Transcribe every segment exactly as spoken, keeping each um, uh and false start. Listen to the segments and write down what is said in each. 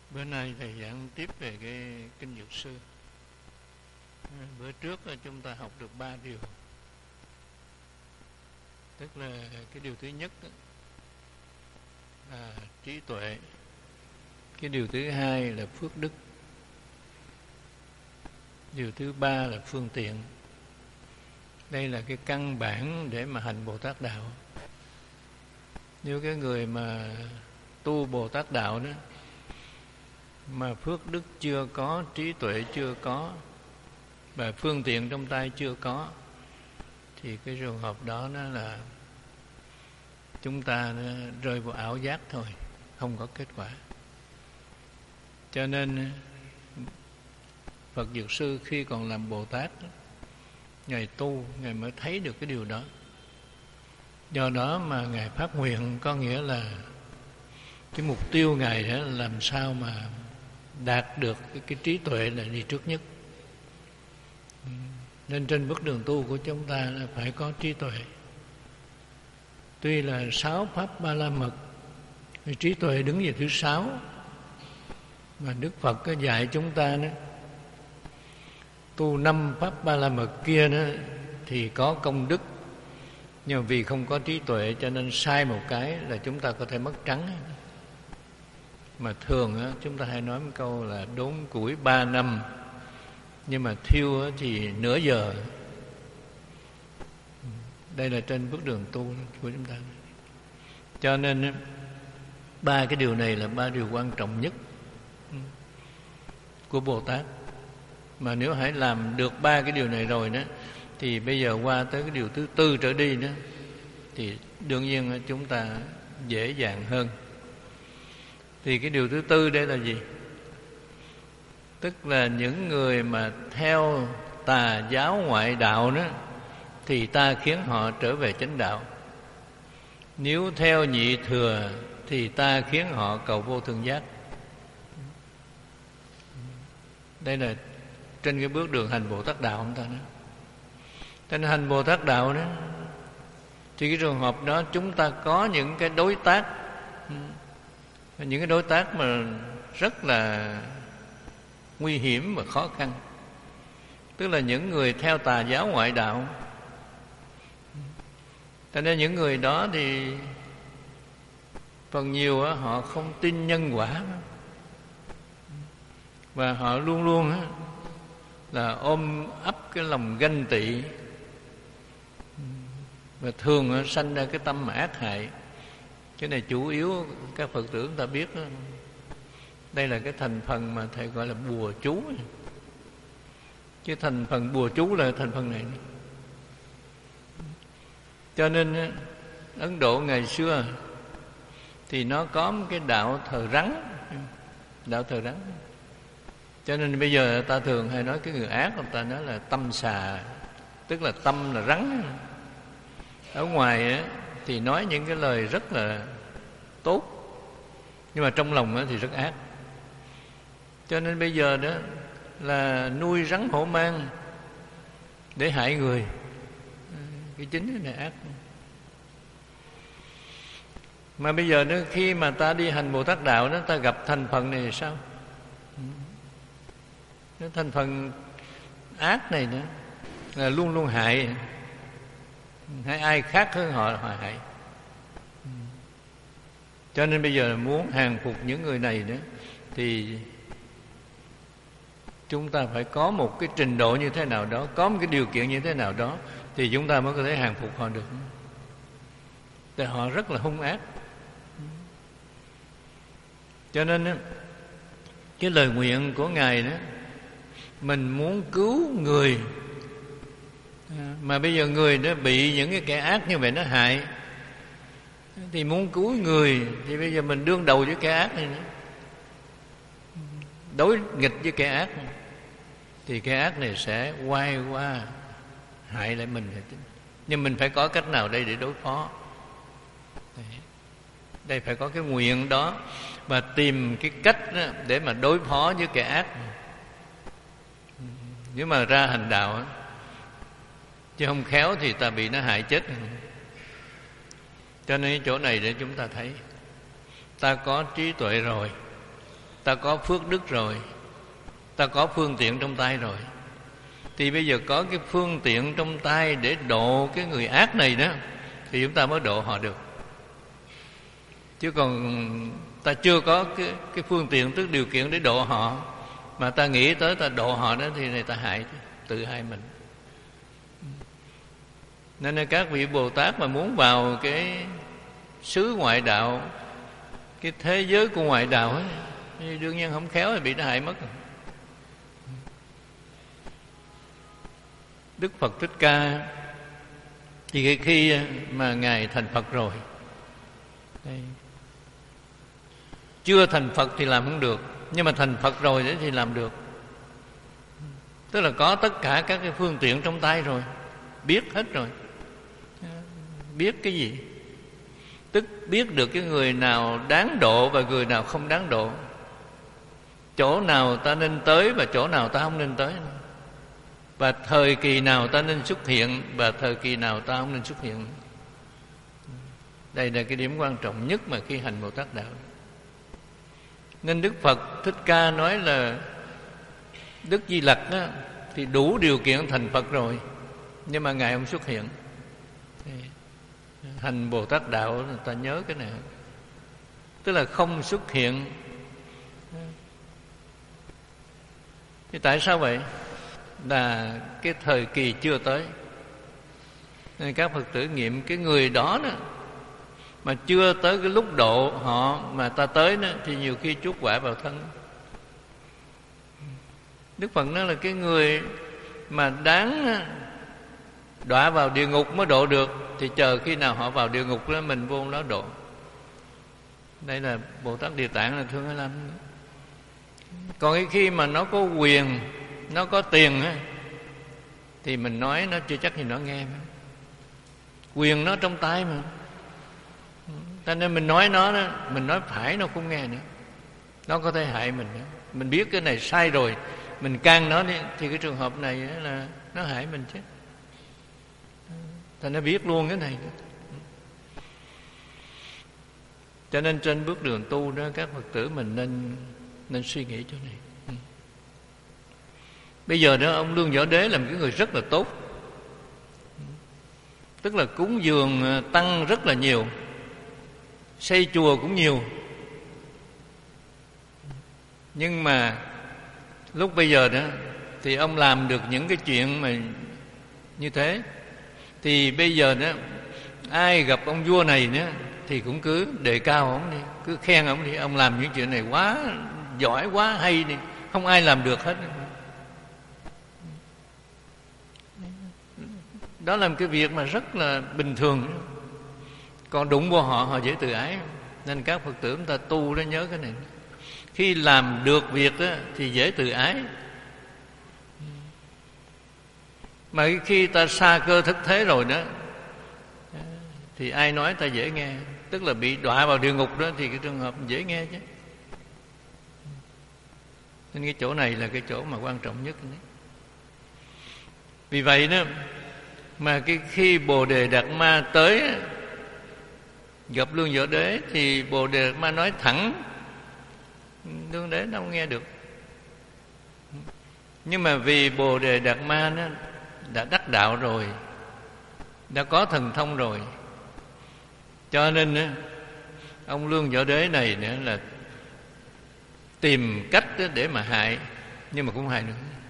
Bữa nay thầy giảng tiếp về cái kinh Dược Sư. Bữa trước chúng ta học được ba điều. Tức là cái điều thứ nhất là trí tuệ. Cái điều thứ hai là phước đức. Điều thứ ba là phương tiện. Đây là cái căn bản để mà hành Bồ Tát Đạo. Nếu cái người mà tu Bồ Tát Đạo đó mà phước đức chưa có, trí tuệ chưa có và phương tiện trong tay chưa có, thì cái trường hợp đó nó là chúng ta rơi vào ảo giác thôi, không có kết quả. Cho nên Phật Dược Sư khi còn làm Bồ Tát, Ngài tu, Ngài mới thấy được cái điều đó. Do đó mà Ngài phát nguyện, có nghĩa là cái mục tiêu Ngài đó là làm sao mà đạt được cái, cái trí tuệ là đi trước nhất. Nên trên bước đường tu của chúng ta là phải có trí tuệ. Tuy là sáu pháp ba la mật, trí tuệ đứng về thứ sáu, mà Đức Phật có dạy chúng ta đó, tu năm pháp ba la mật kia đó thì có công đức, nhưng mà vì không có trí tuệ cho nên sai một cái là chúng ta có thể mất trắng. Mà thường á, chúng ta hay nói một câu là đốn củi ba năm, nhưng mà thiêu á, thì nửa giờ. Đây là trên bước đường tu của chúng ta. Cho nên á, ba cái điều này là ba điều quan trọng nhất của Bồ Tát. Mà nếu hãy làm được ba cái điều này rồi đó, thì bây giờ qua tới cái điều thứ tư trở đi đó, thì đương nhiên chúng ta dễ dàng hơn. Thì cái điều thứ tư đây là gì? Tức là những người mà theo tà giáo ngoại đạo đó, thì ta khiến họ trở về chánh đạo. Nếu theo nhị thừa thì ta khiến họ cầu vô thường giác. Đây là trên cái bước đường hành Bồ Tát Đạo chúng ta đó. Trên hành Bồ Tát Đạo đó, thì cái trường hợp đó chúng ta có những cái đối tác, những cái đối tác mà rất là nguy hiểm và khó khăn. Tức là những người theo tà giáo ngoại đạo. Cho nên những người đó thì phần nhiều á, họ không tin nhân quả, và họ luôn luôn á, là ôm ấp cái lòng ganh tị, và thường á, sanh ra cái tâm ác hại. Cái này chủ yếu các Phật tử chúng ta biết đó. Đây là cái thành phần mà thầy gọi là bùa chú. Chứ thành phần bùa chú là thành phần này. Cho nên Ấn Độ ngày xưa thì nó có một cái đạo thờ rắn. Đạo thờ rắn. Cho nên bây giờ ta thường hay nói cái người ác, người ta nói là tâm xà. Tức là tâm là rắn. Ở ngoài á, thì nói những cái lời rất là tốt, nhưng mà trong lòng á, thì rất ác. Cho nên bây giờ đó là nuôi rắn hổ mang để hại người. Cái chính cái này ác. Mà bây giờ đó, khi mà ta đi hành Bồ Tát Đạo đó, ta gặp thành phần này thì sao? Cái thành phần ác này nữa là luôn luôn hại. Hay ai khác hơn họ là họ hại. Cho nên bây giờ muốn hàng phục những người này nữa, thì chúng ta phải có một cái trình độ như thế nào đó, có một cái điều kiện như thế nào đó, thì chúng ta mới có thể hàng phục họ được. Tại họ rất là hung ác. Cho nên cái lời nguyện của Ngài đó, mình muốn cứu người, mà bây giờ người đó bị những cái kẻ ác như vậy nó hại, thì muốn cứu người thì bây giờ mình đương đầu với kẻ ác này nữa, đối nghịch với kẻ ác, thì kẻ ác này sẽ quay qua hại lại mình. Nhưng mình phải có cách nào đây để đối phó. Đây phải có cái nguyện đó, và tìm cái cách để mà đối phó với kẻ ác. Nếu mà ra hành đạo, chứ không khéo thì ta bị nó hại chết. Cho nên chỗ này để chúng ta thấy ta có trí tuệ rồi, ta có phước đức rồi, ta có phương tiện trong tay rồi, thì bây giờ có cái phương tiện trong tay để độ cái người ác này đó, thì chúng ta mới độ họ được. Chứ còn ta chưa có cái, cái phương tiện, tức điều kiện để độ họ, mà ta nghĩ tới ta độ họ đó, thì này ta hại, tự hại mình. Nên là các vị Bồ Tát mà muốn vào cái xứ ngoại đạo, cái thế giới của ngoại đạo ấy, thì đương nhiên không khéo thì bị nó hại mất. Đức Phật Thích Ca thì khi mà Ngài thành Phật rồi, đây, chưa thành Phật thì làm không được, nhưng mà thành Phật rồi đấy thì làm được. Tức là có tất cả các cái phương tiện trong tay rồi, biết hết rồi. Biết cái gì? Tức biết được cái người nào đáng độ và người nào không đáng độ, chỗ nào ta nên tới và chỗ nào ta không nên tới, và thời kỳ nào ta nên xuất hiện và thời kỳ nào ta không nên xuất hiện. Đây là cái điểm quan trọng nhất mà khi hành Bồ Tát Đạo. Nên Đức Phật Thích Ca nói là Đức Di Lặc á, thì đủ điều kiện thành Phật rồi, nhưng mà Ngài không xuất hiện. Hành Bồ Tát Đạo người ta nhớ cái này, tức là không xuất hiện. Thì tại sao vậy? Là cái thời kỳ chưa tới. Nên các Phật tử nghiệm cái người đó, đó mà chưa tới cái lúc độ họ mà ta tới đó, thì nhiều khi chuốc quả vào thân. Đức Phật nói là cái người mà đáng đọa vào địa ngục mới độ được, thì chờ khi nào họ vào địa ngục đó mình vô đó độ. Đây là Bồ Tát Địa Tạng là thương hay lắm. Còn cái khi mà nó có quyền, nó có tiền á, thì mình nói nó chưa chắc gì nó nghe. Quyền nó trong tay mà, cho nên mình nói nó đó, mình nói phải nó không nghe nữa, nó có thể hại mình nữa. Mình biết cái này sai rồi, mình can nó đi, thì cái trường hợp này là nó hại mình chứ. Thành nó biết luôn cái này. Cho nên trên bước đường tu đó, các Phật tử mình nên nên suy nghĩ chỗ này. Bây giờ đó ông Lương Võ Đế là một cái người rất là tốt, tức là cúng dường tăng rất là nhiều, xây chùa cũng nhiều. Nhưng mà lúc bây giờ đó thì ông làm được những cái chuyện mà như thế, thì bây giờ đó ai gặp ông vua này nữa thì cũng cứ đề cao ông đi, cứ khen ông đi, ông làm những chuyện này quá giỏi, quá hay đi, không ai làm được hết. Đó là một cái việc mà rất là bình thường. Còn đụng vô họ, họ dễ tự ái. Nên các Phật tử chúng ta tu đó nhớ cái này. Khi làm được việc đó, thì dễ tự ái. Mà khi ta xa cơ thất thế rồi đó, thì ai nói ta dễ nghe. Tức là bị đọa vào địa ngục đó, thì cái trường hợp dễ nghe chứ. Nên cái chỗ này là cái chỗ mà quan trọng nhất. Vì vậy đó, mà cái khi Bồ Đề Đạt Ma tới gặp Lương Võ Đế, thì Bồ Đề Đạt Ma nói thẳng, Lương Đế đâu nghe được. Nhưng mà vì Bồ Đề Đạt Ma nó đã đắc đạo rồi, đã có thần thông rồi, cho nên ông Lương Võ Đế này nữa là tìm cách để mà hại, nhưng mà cũng hại nữa.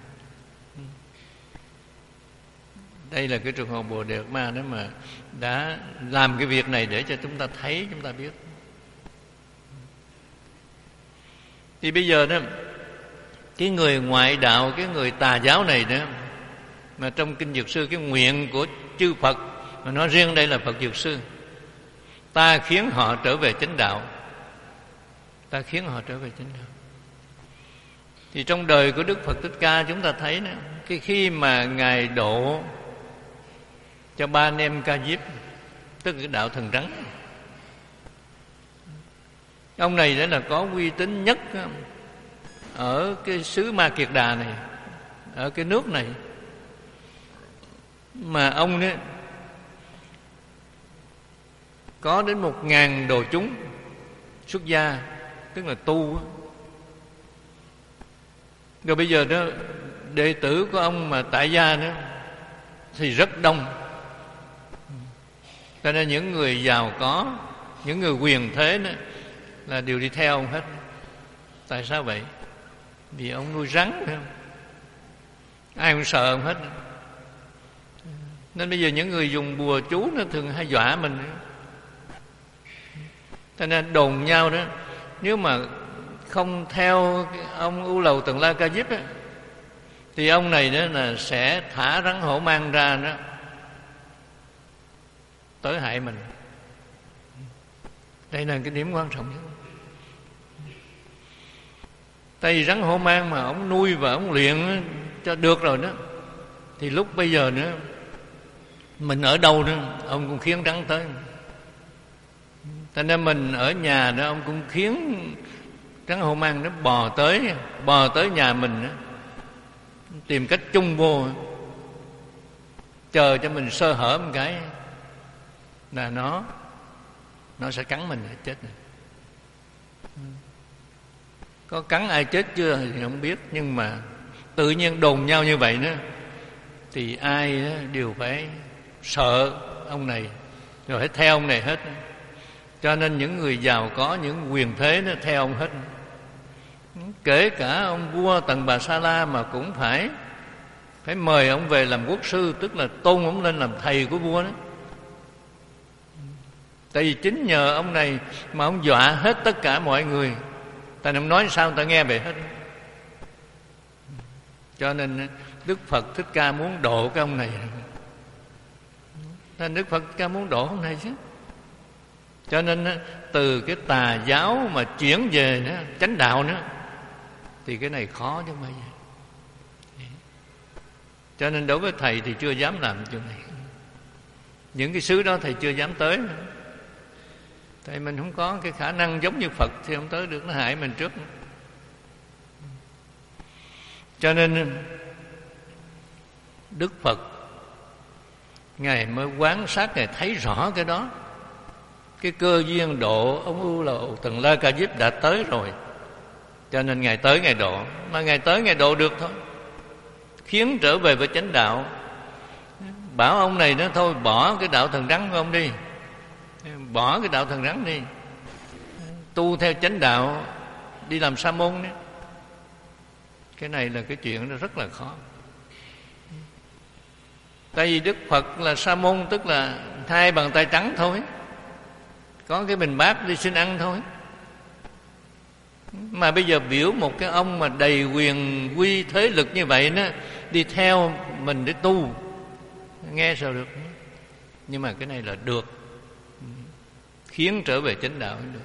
Đây là cái trường hợp Bồ Đề Đạt Ma đó mà đã làm cái việc này để cho chúng ta thấy, chúng ta biết. Thì bây giờ đó, cái người ngoại đạo, cái người tà giáo này đó, mà trong Kinh Dược Sư, cái nguyện của chư Phật, mà nói riêng đây là Phật Dược Sư, ta khiến họ trở về chánh đạo, ta khiến họ trở về chánh đạo. Thì trong đời của Đức Phật Thích Ca chúng ta thấy đó, cái khi mà Ngài độ cho ba anh em Ca Diếp, tức là cái đạo thần trắng, ông này đã là có uy tín nhất ở cái xứ Ma Kiệt Đà này, ở cái nước này. Mà ông ấy có đến một ngàn đồ chúng xuất gia, tức là tu, Rồi bây giờ đó đệ tử của ông mà tại gia nữa thì rất đông. Cho nên những người giàu có, những người quyền thế đó là đều đi theo ông hết. Tại sao vậy? Vì ông nuôi rắn, phải không? Ai cũng sợ ông hết. Nên bây giờ những người dùng bùa chú nó thường hay dọa mình. Cho nên đồn nhau đó, nếu mà không theo ông U Lầu Tần La Ca Diếp á, thì ông này đó là sẽ thả rắn hổ mang ra đó tới hại mình. Đây là cái điểm quan trọng nhất. Tại vì rắn hổ mang mà ông nuôi và ông luyện cho được rồi đó, thì lúc bây giờ nữa mình ở đâu nữa ông cũng khiến rắn tới. Cho nên mình ở nhà đó ông cũng khiến rắn hổ mang nó bò tới, bò tới nhà mình đó, tìm cách chung vô, chờ cho mình sơ hở một cái là nó nó sẽ cắn mình chết này. Có cắn ai chết chưa thì không biết, nhưng mà tự nhiên đồn nhau như vậy đó thì ai đó đều phải sợ ông này, rồi phải theo ông này hết. Cho nên những người giàu có, những quyền thế nó theo ông hết. Kể cả ông vua Tần Bà Sa La mà cũng phải phải mời ông về làm quốc sư, tức là tôn ông lên làm thầy của vua đó. Tại vì chính nhờ ông này mà ông dọa hết tất cả mọi người. Ta ông nói sao người ta nghe vậy hết. Cho nên Đức Phật Thích Ca muốn độ cái ông này. Nên Đức Phật Thích Ca muốn độ ông này chứ. Cho nên từ cái tà giáo mà chuyển về nữa, chánh đạo nữa, thì cái này khó chứ bây giờ. Cho nên đối với thầy thì chưa dám làm chuyện này. Những cái xứ đó thầy chưa dám tới nữa. Tại mình không có cái khả năng giống như Phật thì không tới được, nó hại mình trước. Cho nên Đức Phật Ngài mới quán sát, Ngài thấy rõ cái đó. Cái cơ duyên độ ông U Lầu Tần La Ca Diếp đã tới rồi. Cho nên Ngài tới Ngài độ. Mà Ngài tới Ngài độ được thôi, khiến trở về với chánh đạo. Bảo ông này nó thôi bỏ cái đạo thần rắn của ông đi, bỏ cái đạo thần rắn đi, tu theo chánh đạo, đi làm sa môn đấy. Cái này là cái chuyện nó rất là khó. Tại vì Đức Phật là sa môn, tức là hai bàn tay trắng thôi, có cái bình bát đi xin ăn thôi. Mà bây giờ biểu một cái ông mà đầy quyền quy thế lực như vậy đó đi theo mình để tu, nghe sao được. Nhưng mà cái này là được, khiến trở về chánh đạo được.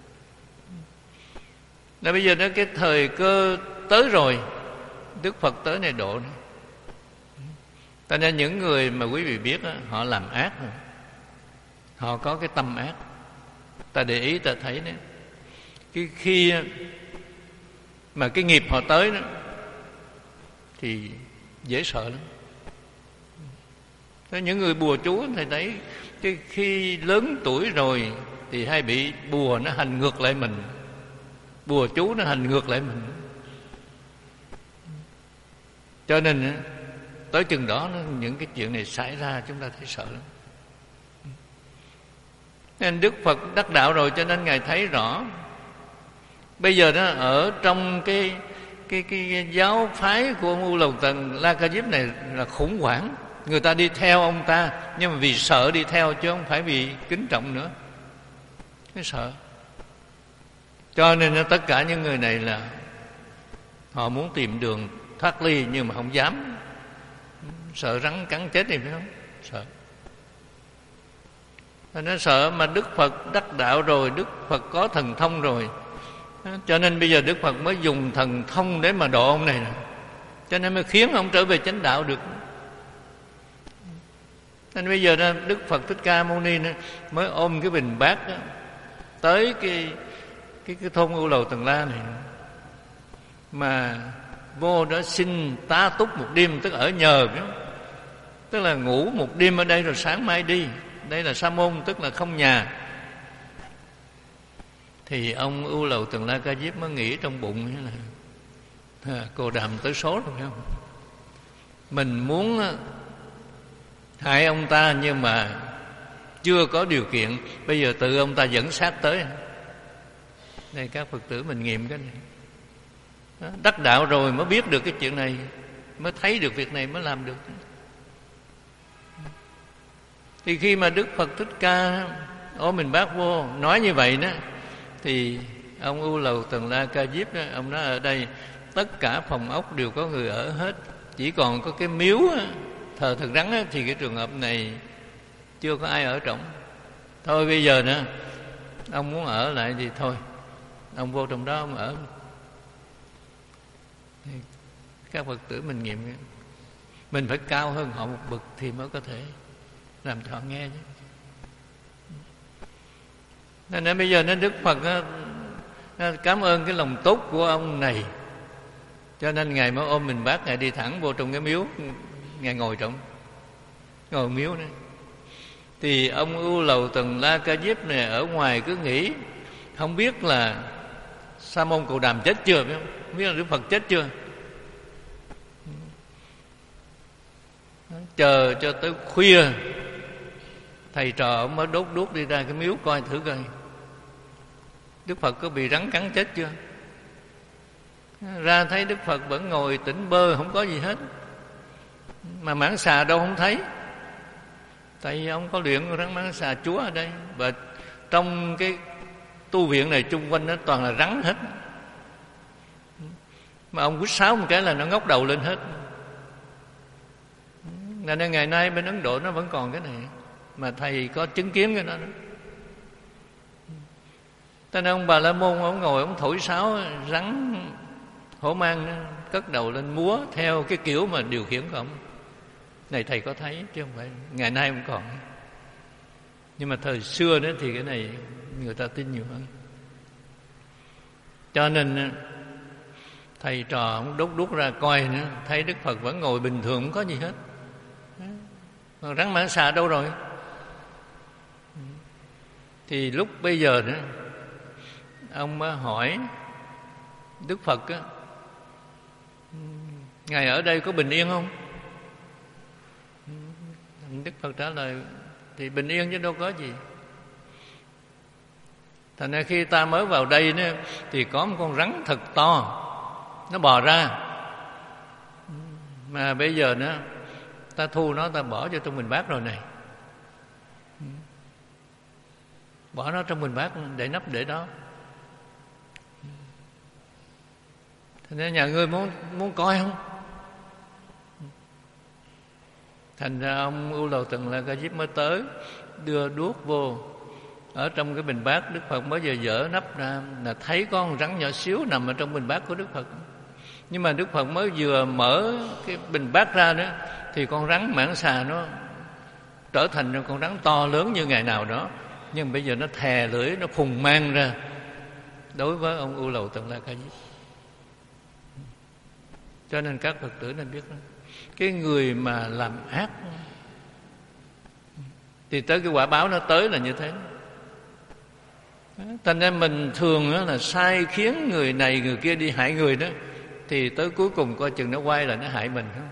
Là bây giờ đó cái thời cơ tới rồi, Đức Phật tới này độ này. Cho nên những người mà quý vị biết đó, họ làm ác rồi, họ có cái tâm ác. Ta để ý ta thấy đó, cái khi mà cái nghiệp họ tới đó thì dễ sợ lắm. Thế những người bùa chú thầy thấy cái khi lớn tuổi rồi thì hay bị bùa nó hành ngược lại mình, bùa chú nó hành ngược lại mình. Cho nên tới chừng đó những cái chuyện này xảy ra chúng ta thấy sợ lắm. Nên Đức Phật đắc đạo rồi, cho nên Ngài thấy rõ. Bây giờ đó ở trong cái cái cái giáo phái của ông U Lầu Tần La Ca Diếp này là khủng hoảng. Người ta đi theo ông ta, nhưng mà vì sợ đi theo chứ không phải vì kính trọng nữa. Cái sợ. Cho nên tất cả những người này là họ muốn tìm đường thoát ly, nhưng mà không dám. Sợ rắn cắn chết thì phải không? Sợ. Nó sợ. Mà Đức Phật đắc đạo rồi, Đức Phật có thần thông rồi, cho nên bây giờ Đức Phật mới dùng thần thông để mà độ ông này. Cho nên mới khiến ông trở về chánh đạo được. Nên bây giờ đó, Đức Phật Thích Ca Mâu Ni mới ôm cái bình bát đó, tới cái cái cái thôn U Lầu Tần La này, mà vô đó xin tá túc một đêm, tức ở nhờ, tức là ngủ một đêm ở đây rồi sáng mai đi. Đây là sa môn, tức là không nhà. Thì ông U Lầu Tần La Ca Diếp mới nghĩ trong bụng là à, Cồ Đàm tới số rồi phải không? Mình muốn hại ông ta nhưng mà chưa có điều kiện, bây giờ tự ông ta dẫn sát tới. Đây các Phật tử mình nghiệm cái này. Đó, đắc đạo rồi mới biết được cái chuyện này, mới thấy được việc này, mới làm được. Thì khi mà Đức Phật Thích Ca Ô Mình Bát Vô nói như vậy đó, thì ông U Lầu Tần La Ca Diếp đó, ông nói ở đây tất cả phòng ốc đều có người ở hết, chỉ còn có cái miếu thờ thần rắn thì cái trường hợp này chưa có ai ở trỏng. Thôi bây giờ nữa ông muốn ở lại thì thôi, ông vô trong đó ông ở. Thì các Phật tử mình nghiệm, mình phải cao hơn họ một bậc thì mới có thể làm cho họ nghe chứ. Nên, nên bây giờ nên Đức Phật á, cảm ơn cái lòng tốt của ông này, cho nên Ngài mới ôm mình bác, Ngài đi thẳng vô trong cái miếu, Ngài ngồi trong ngồi miếu nữa. Thì ông U Lầu Tần La Ca Diếp này ở ngoài cứ nghĩ không biết là Sa Môn Cồ Đàm chết chưa, không biết là Đức Phật chết chưa, chờ cho tới khuya thầy trò ông mới đốt đuốc đi ra cái miếu coi thử coi Đức Phật có bị rắn cắn chết chưa. Ra thấy Đức Phật vẫn ngồi tỉnh bơ, không có gì hết, mà mãng xà đâu không thấy, tại vì ông có luyện rắn mãng xà chúa ở đây. Và trong cái tu viện này chung quanh nó toàn là rắn hết, mà ông quýt sáo một cái là nó ngóc đầu lên hết. Nên ngày nay bên Ấn Độ nó vẫn còn cái này, mà thầy có chứng kiến cái đó đó. Cho nên ông Bà La Môn ông ngồi ông thổi sáo, rắn hổ mang nó cất đầu lên múa theo cái kiểu mà điều khiển của ông. Này thầy có thấy chứ không phải ngày nay không còn. Nhưng mà thời xưa đó thì cái này người ta tin nhiều hơn. Cho nên thầy trò ông đốt đuốc ra coi nữa, thấy Đức Phật vẫn ngồi bình thường, không có gì hết. Còn rắn mãng xà đâu rồi? Thì lúc bây giờ nữa ông mới hỏi Đức Phật á, Ngài ở đây có bình yên không? Đức Phật trả lời thì bình yên chứ đâu có gì. Thành ra khi ta mới vào đây nữa, thì có một con rắn thật to nó bò ra, mà bây giờ nữa ta thu nó, ta bỏ vô trong bình bát rồi này, bỏ nó trong bình bát để nắp để đó. Thành ra nhà ngươi muốn muốn coi không? Thành ra ông U Lầu Tần La Ca Diếp mới tới, đưa đuốc vô. Ở trong cái bình bát, Đức Phật mới vừa dở nắp ra là thấy có con rắn nhỏ xíu nằm ở trong bình bát của Đức Phật. Nhưng mà Đức Phật mới vừa mở cái bình bát ra nữa, thì con rắn mãng xà nó trở thành con rắn to lớn như ngày nào đó. Nhưng bây giờ nó thè lưỡi, nó phùng mang ra đối với ông U Lầu Tần La Ca Diếp. Cho nên các Phật tử nên biết đó, cái người mà làm ác thì tới cái quả báo nó tới là như thế. Thành ra mình thường là sai khiến người này người kia đi hại người đó, thì tới cuối cùng coi chừng nó quay lại nó hại mình không?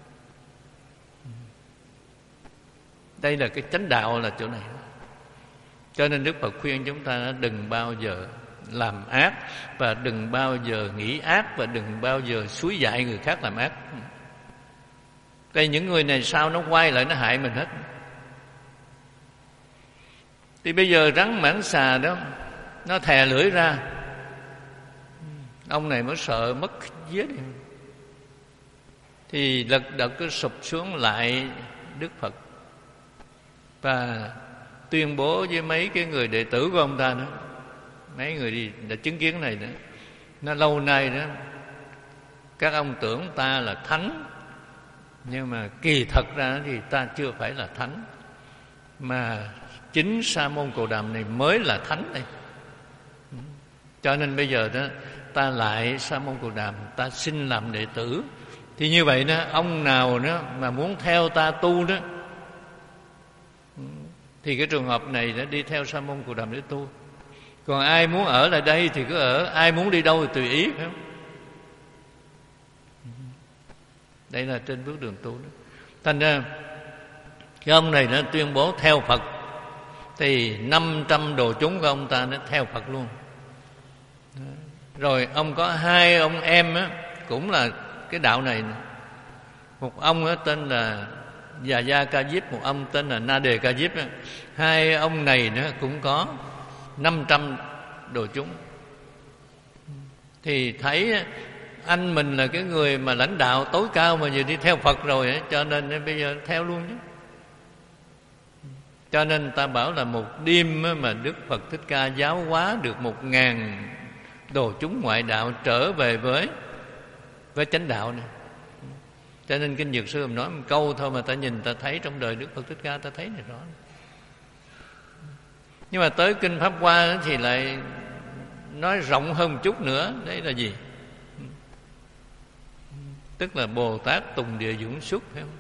Đây là cái chánh đạo là chỗ này. Cho nên Đức Phật khuyên chúng ta đừng bao giờ làm ác, và đừng bao giờ nghĩ ác, và đừng bao giờ xúi dại người khác làm ác. Đây những người này sao nó quay lại nó hại mình hết. Thì bây giờ rắn mãng xà đó nó thè lưỡi ra, ông này mới sợ mất vía đi, thì lật đật cứ sụp xuống lại Đức Phật và tuyên bố với mấy cái người đệ tử của ông ta nữa, mấy người đi đã chứng kiến này nữa, nó lâu nay đó các ông tưởng ta là thánh, nhưng mà kỳ thật ra thì ta chưa phải là thánh, mà chính Sa Môn Cồ Đàm này mới là thánh đây. Cho nên bây giờ đó ta lại Sa Môn Cồ Đàm, ta xin làm đệ tử. Thì như vậy đó, ông nào đó mà muốn theo ta tu đó, thì cái trường hợp này đã đi theo Sa Môn Cồ Đàm để tu. Còn ai muốn ở lại đây thì cứ ở, ai muốn đi đâu thì tùy ý, phải không? Đây là trên bước đường tu đó. Thành ra cái ông này nó tuyên bố theo Phật, thì năm trăm đồ chúng của ông ta nó theo Phật luôn. Rồi ông có hai ông em á, cũng là cái đạo này. Một ông á, tên là Yaya Ca Diếp, một ông tên là Na Đề Ca Diếp. Hai ông này nó cũng có năm trăm đồ chúng. Thì thấy anh mình là cái người mà lãnh đạo tối cao mà giờ đi theo Phật rồi ấy, cho nên bây giờ theo luôn chứ. Cho nên ta bảo là một đêm mà Đức Phật Thích Ca giáo hóa được một ngàn đồ chúng ngoại đạo trở về với với chánh đạo này. Cho nên Kinh Dược Sư nói một câu thôi mà ta nhìn ta thấy trong đời Đức Phật Thích Ca ta thấy này rõ. Nhưng mà tới Kinh Pháp Hoa thì lại nói rộng hơn một chút nữa. Đấy là gì? Tức là Bồ Tát Tùng Địa Dũng Xuất, phải không?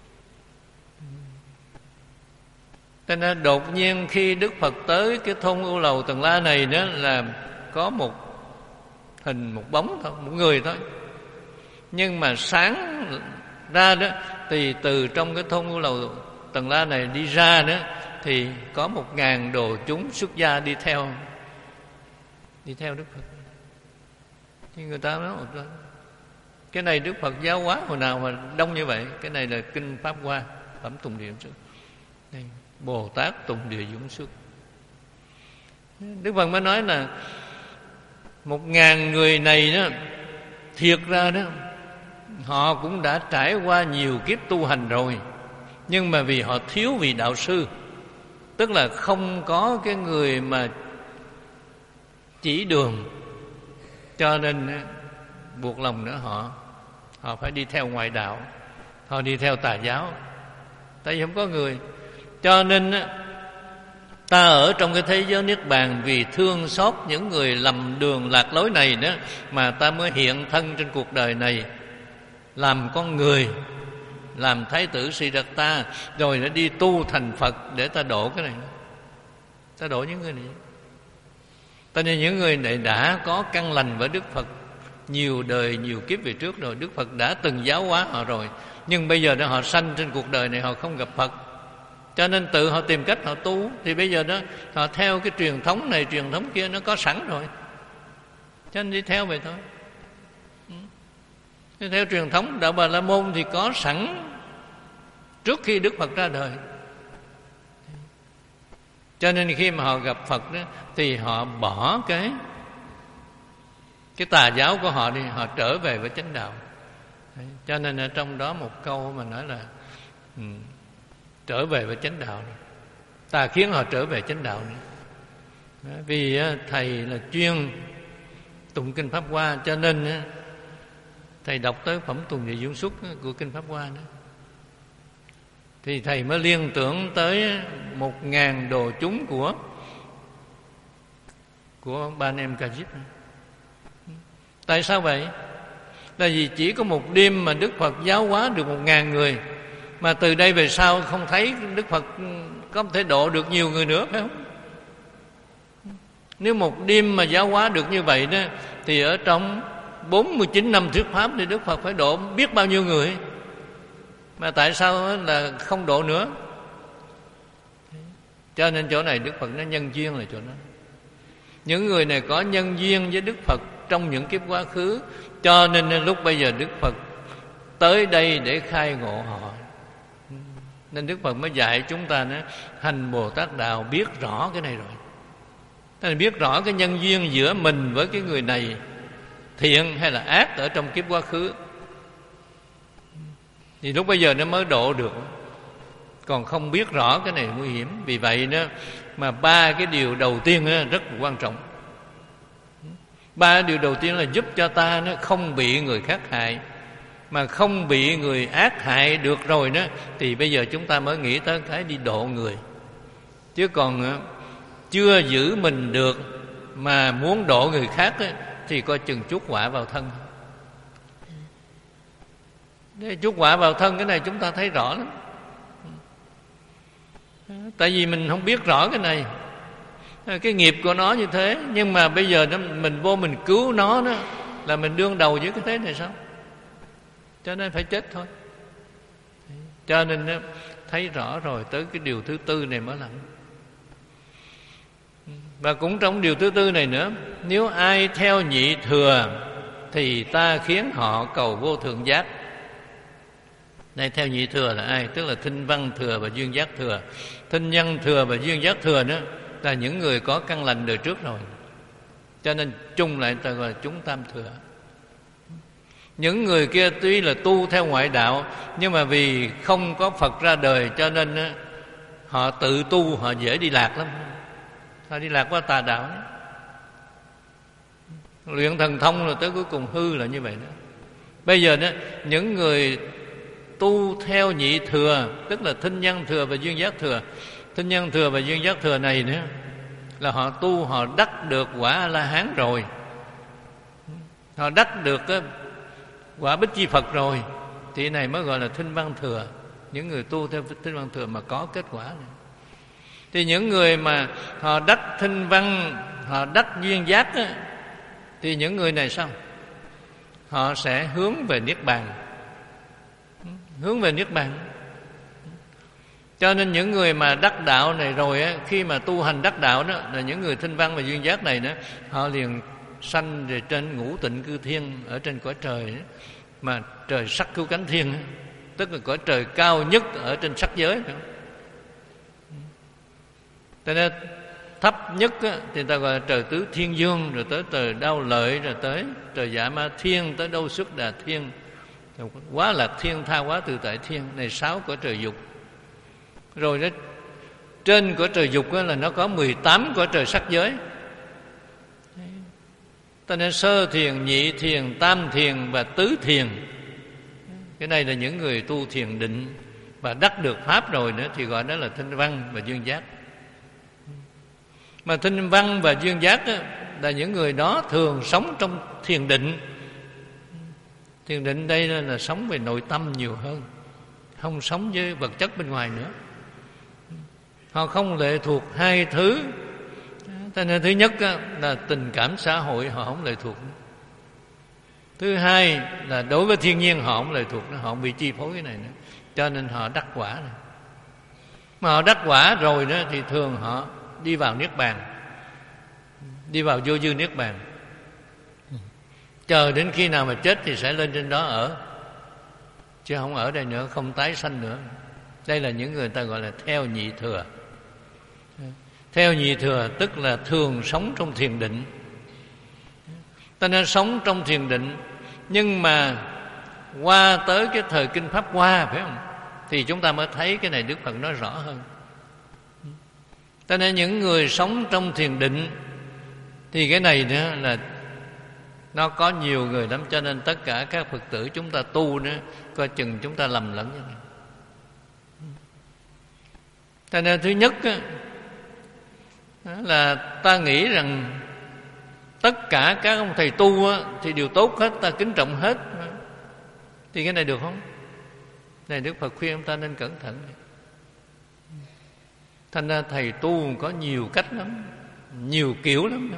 Cho nên đột nhiên khi Đức Phật tới cái thôn Ưu Lầu Tần La này đó, là có một hình, một bóng thôi, một người thôi. Nhưng mà sáng ra đó thì từ trong cái thôn Ưu Lầu Tần La này đi ra đó thì có một ngàn đồ chúng xuất gia đi theo đi theo Đức Phật. Thì người ta nói cái này Đức Phật giáo hóa hồi nào mà đông như vậy? Cái này là Kinh Pháp Hoa, Phẩm Tùng Địa Xuất. Đây, Bồ Tát Tùng Địa Dũng Xuất. Đức Phật mới nói là một ngàn người này đó, thiệt ra đó họ cũng đã trải qua nhiều kiếp tu hành rồi, nhưng mà vì họ thiếu vị đạo sư, tức là không có cái người mà chỉ đường, cho nên buộc lòng nữa họ họ phải đi theo ngoại đạo, họ đi theo tà giáo, tại vì không có người. Cho nên ta ở trong cái thế giới Niết Bàn vì thương xót những người lầm đường lạc lối này đó, mà ta mới hiện thân trên cuộc đời này làm con người, làm Thái tử Siddhartha, rồi nó đi tu thành Phật để ta độ cái này, ta độ những người này. Cho nên những người này đã có căn lành với Đức Phật nhiều đời nhiều kiếp về trước rồi. Đức Phật đã từng giáo hóa họ rồi, nhưng bây giờ đó họ sanh trên cuộc đời này họ không gặp Phật, cho nên tự họ tìm cách họ tu. Thì bây giờ đó họ theo cái truyền thống này truyền thống kia, nó có sẵn rồi, cho nên đi theo vậy thôi. ừ. Theo truyền thống Đạo Bà La Môn thì có sẵn trước khi Đức Phật ra đời. Cho nên khi mà họ gặp Phật đó, thì họ bỏ cái cái tà giáo của họ đi, họ trở về với chánh đạo. Đấy. Cho nên ở trong đó một câu mà nói là ừ, trở về với chánh đạo này. Ta khiến họ trở về chánh đạo này. Đấy. Vì thầy là chuyên tụng Kinh Pháp Hoa, cho nên thầy đọc tới Phẩm Tùng Địa Dũng Xuất của Kinh Pháp Hoa đó, thì thầy mới liên tưởng tới một ngàn đồ chúng của của ba anh em Ca Diếp. Tại sao vậy? Là vì chỉ có một đêm mà Đức Phật giáo hóa được một ngàn người, mà từ đây về sau không thấy Đức Phật có thể độ được nhiều người nữa, phải không? Nếu một đêm mà giáo hóa được như vậy đó, thì ở trong bốn mươi chín năm thuyết pháp thì Đức Phật phải độ biết bao nhiêu người, mà tại sao là không độ nữa? Cho nên chỗ này Đức Phật nó nhân duyên là chỗ đó. Những người này có nhân duyên với Đức Phật trong những kiếp quá khứ, cho nên lúc bây giờ Đức Phật tới đây để khai ngộ họ. Nên Đức Phật mới dạy chúng ta nói, hành Bồ Tát Đạo biết rõ cái này rồi. Ta biết rõ cái nhân duyên giữa mình với cái người này, thiện hay là ác ở trong kiếp quá khứ, thì lúc bây giờ nó mới độ được. Còn không biết rõ cái này nguy hiểm. Vì vậy đó mà ba cái điều đầu tiên đó rất là quan trọng. Ba điều đầu tiên là giúp cho ta nó không bị người khác hại. Mà không bị người ác hại được rồi đó, thì bây giờ chúng ta mới nghĩ tới cái đi độ người. Chứ còn chưa giữ mình được mà muốn độ người khác đó, thì coi chừng chuốc họa vào thân. Chuốc họa vào thân cái này chúng ta thấy rõ lắm. Tại vì mình không biết rõ cái này, cái nghiệp của nó như thế. Nhưng mà bây giờ đó, mình vô mình cứu nó đó, là mình đương đầu với cái thế này sao? cho nên phải chết thôi. Cho nên thấy rõ rồi, tới cái điều thứ tư này mới làm. Và cũng trong điều thứ tư này nữa, nếu ai theo nhị thừa thì ta khiến họ cầu vô thượng giác. Đây, theo nhị thừa là ai? Tức là thinh văn thừa và duyên giác thừa. Thinh nhân thừa và duyên giác thừa đó là những người có căn lành đời trước rồi, cho nên chung lại ta gọi là chúng tam thừa. Những người kia tuy là tu theo ngoại đạo, nhưng mà vì không có Phật ra đời, cho nên họ tự tu, họ dễ đi lạc lắm. Họ đi lạc qua tà đạo. Luyện thần thông rồi tới cuối cùng hư là như vậy đó. Bây giờ đó, những người tu theo nhị thừa, tức là thinh nhân thừa và duyên giác thừa. Thinh nhân thừa và duyên giác thừa này nữa là họ tu, họ đắc được quả A-la-hán rồi, họ đắc được quả Bích Chi Phật rồi, thì này mới gọi là thinh văn thừa. Những người tu theo thinh văn thừa mà có kết quả này. Thì những người mà họ đắc thinh văn, họ đắc duyên giác á, thì những người này sao? Họ sẽ hướng về Niết Bàn. Hướng về Niết Bàn. Cho nên những người mà đắc đạo này rồi á, khi mà tu hành đắc đạo đó, là những người thinh văn và duyên giác này đó, họ liền sanh về trên ngũ tịnh cư thiên, ở trên cõi trời đó, mà trời sắc cứu cánh thiên đó, tức là cõi trời cao nhất ở trên sắc giới đó. Cho nên thấp nhất á, thì ta gọi là trời tứ thiên dương, rồi tới trời đao lợi, rồi tới trời dạ ma thiên, tới đâu xuất đà thiên, rồi quá lạc thiên, tha hóa tự tại thiên. Này sáu cõi trời dục. Rồi đó, trên cõi trời dục là nó có mười tám cõi trời sắc giới. Cho nên sơ thiền, nhị thiền, tam thiền và tứ thiền, cái này là những người tu thiền định và đắc được pháp rồi nữa, thì gọi đó là thinh văn và duyên giác. Mà thinh văn và duyên giác đó, là những người đó thường sống trong thiền định. Thiền định đây là, là sống về nội tâm nhiều hơn, không sống với vật chất bên ngoài nữa. Họ không lệ thuộc hai thứ. Cho nên thứ nhất là tình cảm xã hội họ không lệ thuộc. Thứ hai là đối với thiên nhiên họ không lệ thuộc, họ không bị chi phối cái này nữa. Cho nên họ đắc quả này. Mà họ đắc quả rồi đó thì thường họ đi vào Niết Bàn, đi vào vô dư Niết Bàn. Chờ đến khi nào mà chết thì sẽ lên trên đó ở, chứ không ở đây nữa, không tái sanh nữa. Đây là những người ta gọi là theo nhị thừa. Theo nhị thừa tức là thường sống trong thiền định. Ta nên sống trong thiền định, nhưng mà qua tới cái thời kinh Pháp Hoa, phải không? Thì chúng ta mới thấy cái này Đức Phật nói rõ hơn. Ta nên những người sống trong thiền định thì cái này nữa là nó có nhiều người lắm. Cho nên tất cả các Phật tử chúng ta tu nữa, coi chừng chúng ta lầm lẫn như này. Cho nên thứ nhất á, là ta nghĩ rằng tất cả các ông thầy tu á, thì đều tốt hết, ta kính trọng hết. Thì cái này được không? Này Đức Phật khuyên chúng ta nên cẩn thận. Thành ra thầy tu có nhiều cách lắm, nhiều kiểu lắm.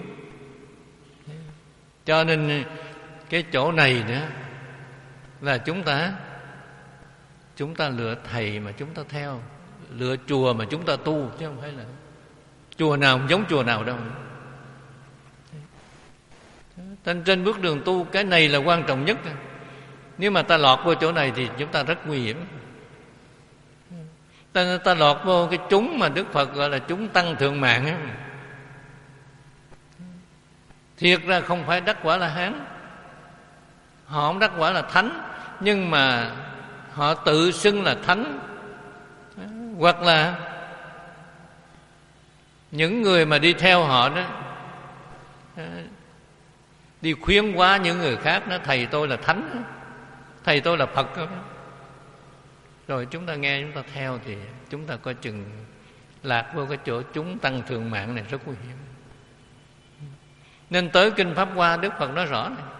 Cho nên cái chỗ này nữa là chúng ta Chúng ta lựa thầy mà chúng ta theo, lựa chùa mà chúng ta tu, chứ không phải là chùa nào không giống chùa nào đâu. Trên, trên bước đường tu, cái này là quan trọng nhất. Nếu mà ta lọt vô chỗ này thì chúng ta rất nguy hiểm. Ta, ta lọt vô cái chúng mà Đức Phật gọi là chúng tăng thượng mạng ấy. Thiệt ra không phải đắc quả La Hán, họ không đắc quả là thánh, nhưng mà họ tự xưng là thánh. Hoặc là những người mà đi theo họ đó đi khuyên quá những người khác, nói thầy tôi là thánh, thầy tôi là Phật. Rồi chúng ta nghe, chúng ta theo thì chúng ta coi chừng lạc vô cái chỗ chúng tăng thượng mạng này, rất nguy hiểm. Nên tới kinh Pháp Hoa Đức Phật nói rõ này,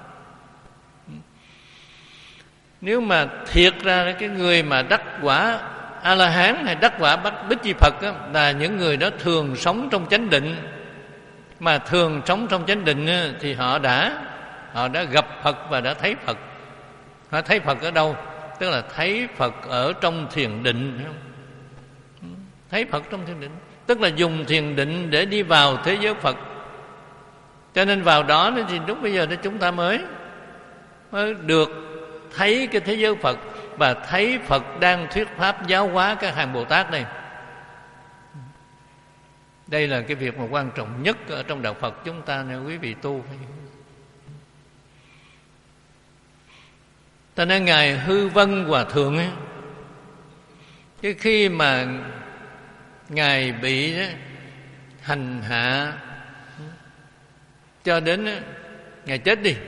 nếu mà thiệt ra cái người mà đắc quả A-la-hán hay đắc quả Bích Chi Phật á, là những người đó thường sống trong chánh định. Mà thường sống trong chánh định á, thì họ đã họ đã gặp Phật và đã thấy Phật. Họ thấy Phật ở đâu? Tức là thấy Phật ở trong thiền định, phải không? Thấy Phật trong thiền định, tức là dùng thiền định để đi vào thế giới Phật. Cho nên vào đó thì lúc bây giờ đó chúng ta mới mới được thấy cái thế giới Phật, và thấy Phật đang thuyết pháp giáo hóa các hàng Bồ Tát đây. Đây là cái việc mà quan trọng nhất ở trong đạo Phật chúng ta nè quý vị tu. Ta nói Ngài Hư Vân Hòa Thượng ấy, cái khi mà Ngài bị đó, hành hạ cho đến đó, Ngài chết đi.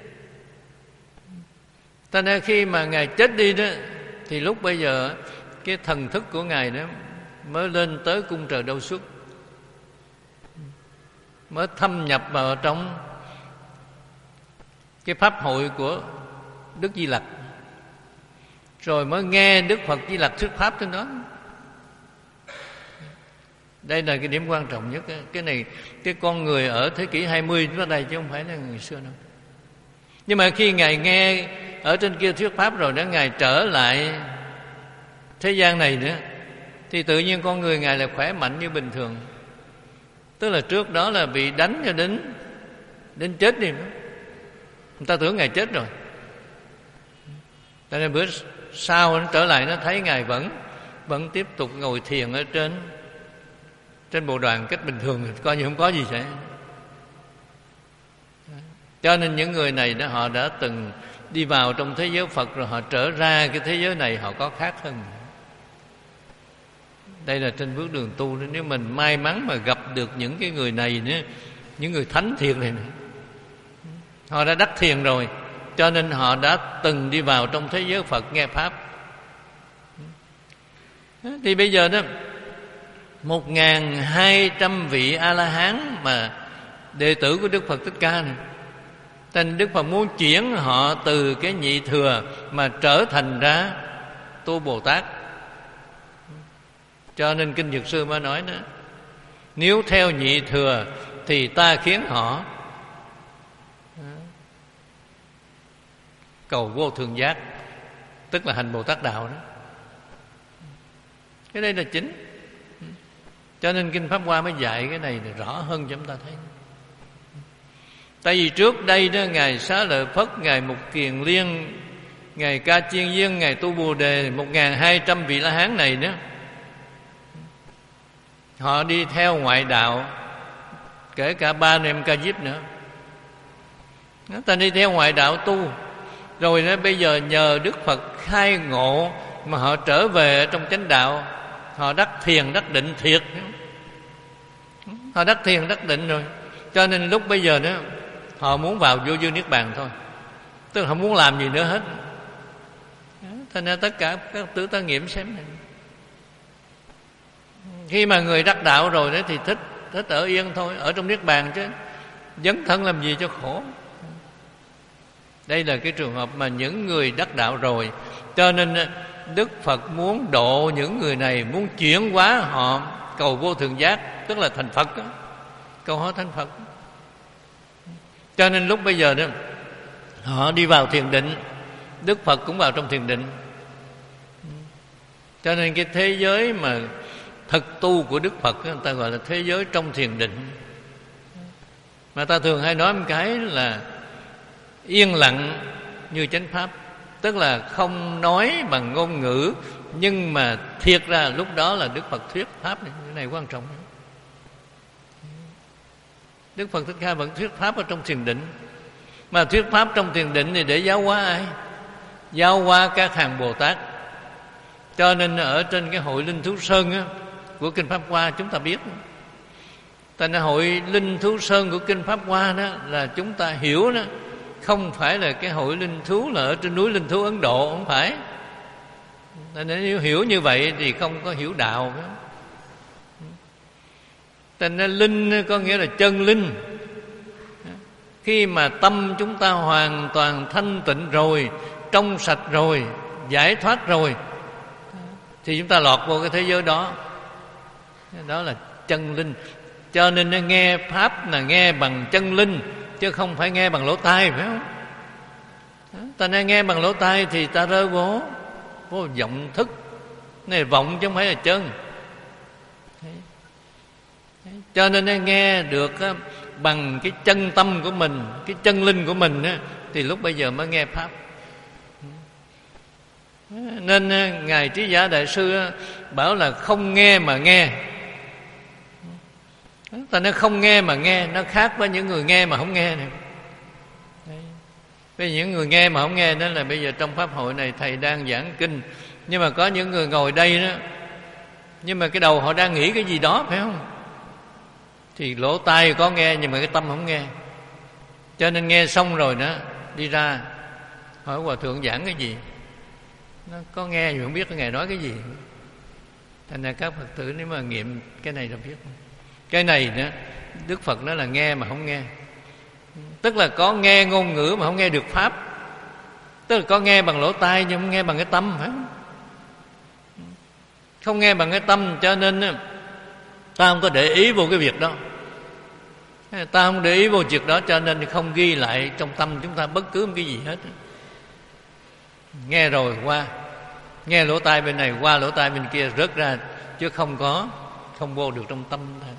Ta nói khi mà Ngài chết đi đó, thì lúc bây giờ cái thần thức của Ngài đó mới lên tới cung trời Đâu Xuất, mới thâm nhập vào trong cái pháp hội của Đức Di Lặc, rồi mới nghe Đức Phật Di Lặc thuyết pháp trên đó. Đây là cái điểm quan trọng nhất. Cái này, cái con người ở thế kỷ hai mươi chúng ta đây chứ không phải là người xưa đâu. Nhưng mà khi Ngài nghe ở trên kia thuyết pháp rồi đó, Ngài trở lại thế gian này nữa, thì tự nhiên con người Ngài là khỏe mạnh như bình thường. Tức là trước đó là bị đánh cho đến đến chết đi, người ta tưởng Ngài chết rồi. Cho nên bữa sau nó trở lại, nó thấy Ngài vẫn vẫn tiếp tục ngồi thiền ở trên trên bộ đoàn cách bình thường, coi như không có gì xảy. Cho nên những người này đó, họ đã từng đi vào trong thế giới Phật rồi họ trở ra cái thế giới này họ có khác hơn. Đây là trên bước đường tu. Nếu mình may mắn mà gặp được những cái người này nữa, những người thánh thiệt này nữa, họ đã đắc thiền rồi, cho nên họ đã từng đi vào trong thế giới Phật nghe pháp. Thì bây giờ đó, một ngàn hai trăm vị A-la-hán mà đệ tử của Đức Phật Thích Ca này, thành Đức Phật muốn chuyển họ từ cái nhị thừa mà trở thành ra tu Bồ Tát. Cho nên Kinh Dược Sư mới nói đó, nếu theo nhị thừa thì ta khiến họ cầu vô thường giác, tức là hành Bồ Tát đạo đó. Cái đây là chính. Cho nên Kinh Pháp Hoa mới dạy cái này rõ hơn cho chúng ta thấy. Tại vì trước đây đó, Ngài Xá Lợi Phất, Ngài Mục Kiền Liên, Ngài Ca Chiên Viên, Ngài Tu Bồ Đề, một ngàn hai trăm vị La Hán này đó, họ đi theo ngoại đạo, kể cả ba anh em Ca Diếp nữa. Ta đi theo ngoại đạo tu, rồi đó, bây giờ nhờ Đức Phật khai ngộ mà họ trở về trong chánh đạo, họ đắc thiền đắc định thiệt. Họ đắc thiền đắc định rồi, cho nên lúc bây giờ đó họ muốn vào vô dương niết bàn thôi, tức là không muốn làm gì nữa hết. Thành ra tất cả các tử ta nghiệm xem này, khi mà người đắc đạo rồi đó thì thích thích ở yên thôi, ở trong niết bàn chứ dấn thân làm gì cho khổ. Đây là cái trường hợp mà những người đắc đạo rồi, cho nên Đức Phật muốn độ những người này, muốn chuyển hóa họ cầu vô thường giác, tức là thành Phật đó, cầu họ thành Phật. Cho nên lúc bây giờ đó họ đi vào thiền định, Đức Phật cũng vào trong thiền định. Cho nên cái thế giới mà thực tu của Đức Phật người ta gọi là thế giới trong thiền định. Mà ta thường hay nói một cái là yên lặng như chánh pháp, tức là không nói bằng ngôn ngữ, nhưng mà thiệt ra lúc đó là Đức Phật thuyết pháp này. Cái này quan trọng. Đức Phật Thích Ca vẫn thuyết pháp ở trong thiền định. Mà thuyết pháp trong thiền định thì để giáo hóa ai? Giáo hóa các hàng Bồ Tát. Cho nên ở trên cái hội Linh Thú Sơn á, của Kinh Pháp Hoa chúng ta biết, tại nên hội Linh Thú Sơn của Kinh Pháp Hoa đó là chúng ta hiểu đó, không phải là cái hội linh thú là ở trên núi Linh Thú Ấn Độ, không phải. Nên nếu hiểu như vậy thì không có hiểu đạo. Thành ra linh có nghĩa là chân linh. Khi mà tâm chúng ta hoàn toàn thanh tịnh rồi, trong sạch rồi, giải thoát rồi, thì chúng ta lọt vô cái thế giới đó. Đó là chân linh. Cho nên nó nghe pháp là nghe bằng chân linh, chứ không phải nghe bằng lỗ tai, phải không? Ta nên nghe bằng lỗ tai thì ta rơi vô vô vọng thức. Này vọng chứ không phải là chân. Cho nên nên nghe được bằng cái chân tâm của mình, cái chân linh của mình á, thì lúc bây giờ mới nghe pháp. Nên Ngài Trí Giả Đại Sư bảo là không nghe mà nghe. Ta nói không nghe mà nghe, nó khác với những người nghe mà không nghe này. Với những người nghe mà không nghe đó là bây giờ trong pháp hội này thầy đang giảng kinh, nhưng mà có những người ngồi đây đó, nhưng mà cái đầu họ đang nghĩ cái gì đó, phải không? Thì lỗ tai có nghe nhưng mà cái tâm không nghe. Cho nên nghe xong rồi đó, đi ra hỏi hòa thượng giảng cái gì, nó có nghe nhưng không biết cái Ngài nói cái gì. Thành ra các Phật tử nếu mà nghiệm cái này là biết. Cái này đó Đức Phật nói là nghe mà không nghe. Tức là có nghe ngôn ngữ mà không nghe được pháp. Tức là có nghe bằng lỗ tai nhưng không nghe bằng cái tâm, phải không? Không nghe bằng cái tâm, cho nên ta không có để ý vô cái việc đó. Ta không để ý vô việc đó, cho nên không ghi lại trong tâm chúng ta bất cứ một cái gì hết. Nghe rồi qua, nghe lỗ tai bên này qua lỗ tai bên kia rớt ra, chứ không có không vô được trong tâm ta.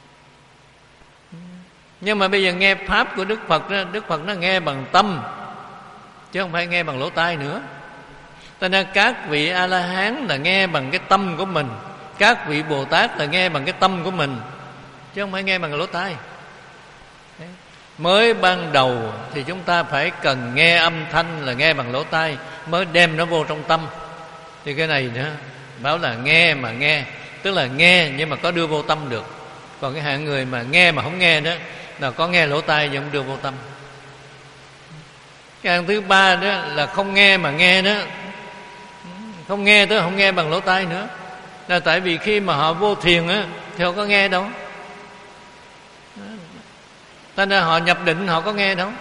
Nhưng mà bây giờ nghe pháp của Đức Phật đó, Đức Phật nó nghe bằng tâm chứ không phải nghe bằng lỗ tai nữa. Cho nên các vị A-la-hán là nghe bằng cái tâm của mình, các vị Bồ Tát là nghe bằng cái tâm của mình, chứ không phải nghe bằng lỗ tai. Mới ban đầu thì chúng ta phải cần nghe âm thanh là nghe bằng lỗ tai, mới đem nó vô trong tâm. Thì cái này nữa bảo là nghe mà nghe, tức là nghe nhưng mà có đưa vô tâm được. Còn cái hạng người mà nghe mà không nghe đó là có nghe lỗ tai nhưng không đưa vô tâm. Cái hạng thứ ba đó là không nghe mà nghe đó, không nghe tới không nghe bằng lỗ tai nữa, là tại vì khi mà họ vô thiền á thì họ có nghe đâu. Cho nên họ nhập định họ có nghe đâu.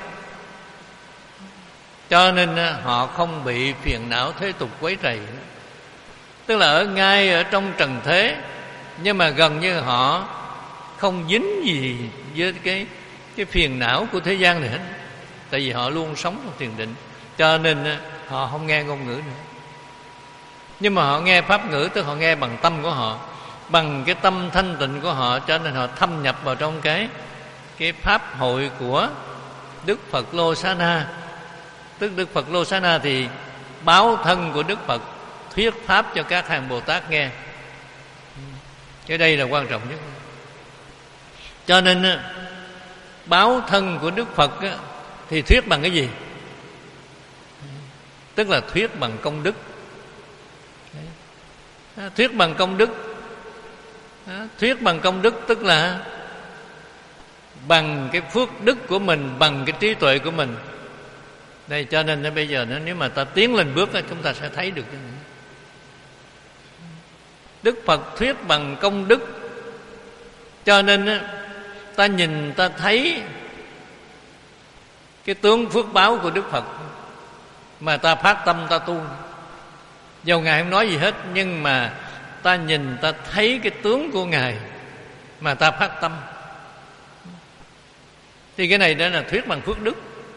Cho nên họ không bị phiền não thế tục quấy rầy. Tức là ở ngay ở trong trần thế, nhưng mà gần như họ không dính gì với cái cái phiền não của thế gian này hết. Tại vì họ luôn sống trong thiền định, cho nên họ không nghe ngôn ngữ nữa. Nhưng mà họ nghe pháp ngữ, tức họ nghe bằng tâm của họ, bằng cái tâm thanh tịnh của họ, cho nên họ thâm nhập vào trong cái cái pháp hội của Đức Phật Lô Xá Na. Tức Đức Phật Lô Xá Na thì báo thân của Đức Phật thuyết pháp cho các hàng Bồ Tát nghe. Cái đây là quan trọng nhất. Cho nên báo thân của Đức Phật thì thuyết bằng cái gì? Tức là thuyết bằng công đức. Thuyết bằng công đức, thuyết bằng công đức tức là bằng cái phước đức của mình, bằng cái trí tuệ của mình. Đây, cho nên bây giờ nếu mà ta tiến lên bước chúng ta sẽ thấy được. Đức Phật thuyết bằng công đức, cho nên ta nhìn ta thấy cái tướng phước báo của Đức Phật mà ta phát tâm ta tu. Dầu Ngài không nói gì hết, nhưng mà ta nhìn ta thấy cái tướng của Ngài mà ta phát tâm. Thì cái này đó là thuyết bằng phước đức.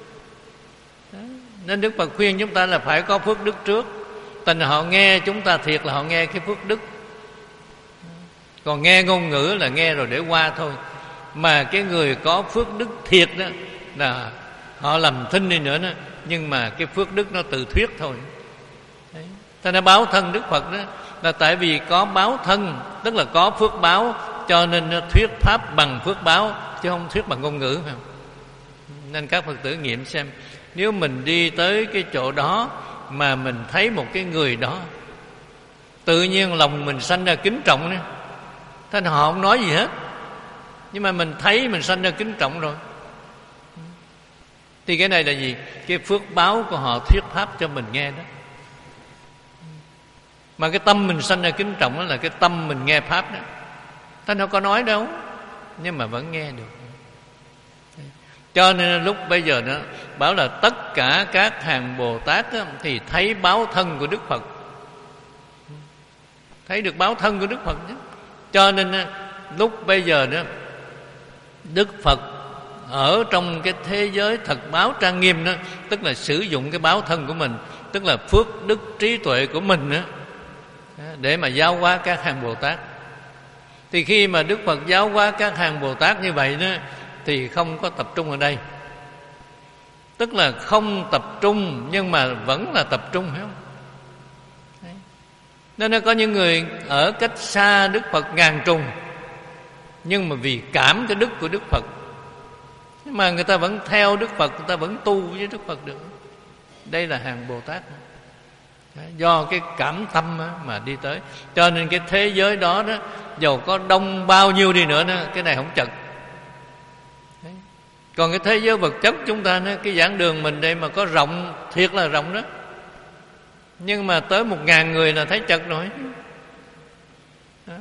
Nên Đức Phật khuyên chúng ta là phải có phước đức trước. Tình họ nghe chúng ta thiệt là họ nghe cái phước đức. Còn nghe ngôn ngữ là nghe rồi để qua thôi. Mà cái người có phước đức thiệt đó là họ làm thinh đi nữa đó, nhưng mà cái phước đức nó tự thuyết thôi. Đấy. Ta nói báo thân Đức Phật đó là tại vì có báo thân, tức là có phước báo, cho nên nó thuyết pháp bằng phước báo, chứ không thuyết bằng ngôn ngữ, phải không? Nên các Phật tử nghiệm xem, nếu mình đi tới cái chỗ đó mà mình thấy một cái người đó, tự nhiên lòng mình sanh ra kính trọng nữa. Thế họ không nói gì hết, nhưng mà mình thấy mình sanh ra kính trọng rồi. Thì cái này là gì? Cái phước báo của họ thuyết pháp cho mình nghe đó. Mà cái tâm mình sanh ra kính trọng đó là cái tâm mình nghe pháp đó.ท่านkhông có nói đâu, nhưng mà vẫn nghe được. Cho nên lúc bây giờ đó bảo là tất cả các hàng Bồ Tát đó, thì thấy báo thân của Đức Phật, thấy được báo thân của Đức Phật đó. Cho nên lúc bây giờ đó Đức Phật ở trong cái thế giới thật báo trang nghiêm đó, tức là sử dụng cái báo thân của mình, tức là phước đức trí tuệ của mình đó, để mà giáo hóa các hàng Bồ Tát. Thì khi mà Đức Phật giáo hóa các hàng Bồ Tát như vậy đó, thì không có tập trung ở đây, tức là không tập trung nhưng mà vẫn là tập trung, phải không? Đấy. Nên có những người ở cách xa Đức Phật ngàn trùng, nhưng mà vì cảm cái đức của Đức Phật mà người ta vẫn theo Đức Phật, người ta vẫn tu với Đức Phật được. Đây là hàng Bồ Tát. Đấy, do cái cảm tâm mà đi tới. Cho nên cái thế giới đó đó, dầu có đông bao nhiêu đi nữa đó, cái này không chật. Đấy. Còn cái thế giới vật chất chúng ta đó, cái giảng đường mình đây mà có rộng, thiệt là rộng đó, nhưng mà tới một ngàn người là thấy chật rồi. Đó.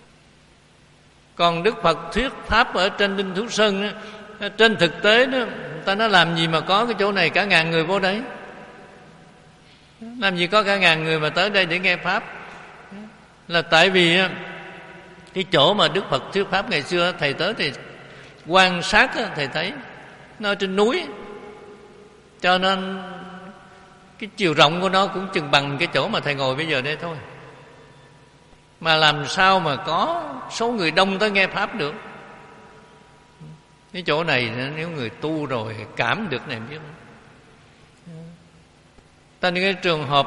Còn Đức Phật thuyết pháp ở trên Đinh Thú Sơn đó, trên thực tế đó, người ta nói làm gì mà có cái chỗ này cả ngàn người vô đấy, làm gì có cả ngàn người mà tới đây để nghe pháp. Là tại vì cái chỗ mà Đức Phật thuyết pháp ngày xưa, thầy tới thì quan sát, thầy thấy nó trên núi, cho nên cái chiều rộng của nó cũng chừng bằng cái chỗ mà thầy ngồi bây giờ đây thôi. Mà làm sao mà có số người đông tới nghe pháp được. Cái chỗ này nếu người tu rồi cảm được này biết. Ta nên cái trường hợp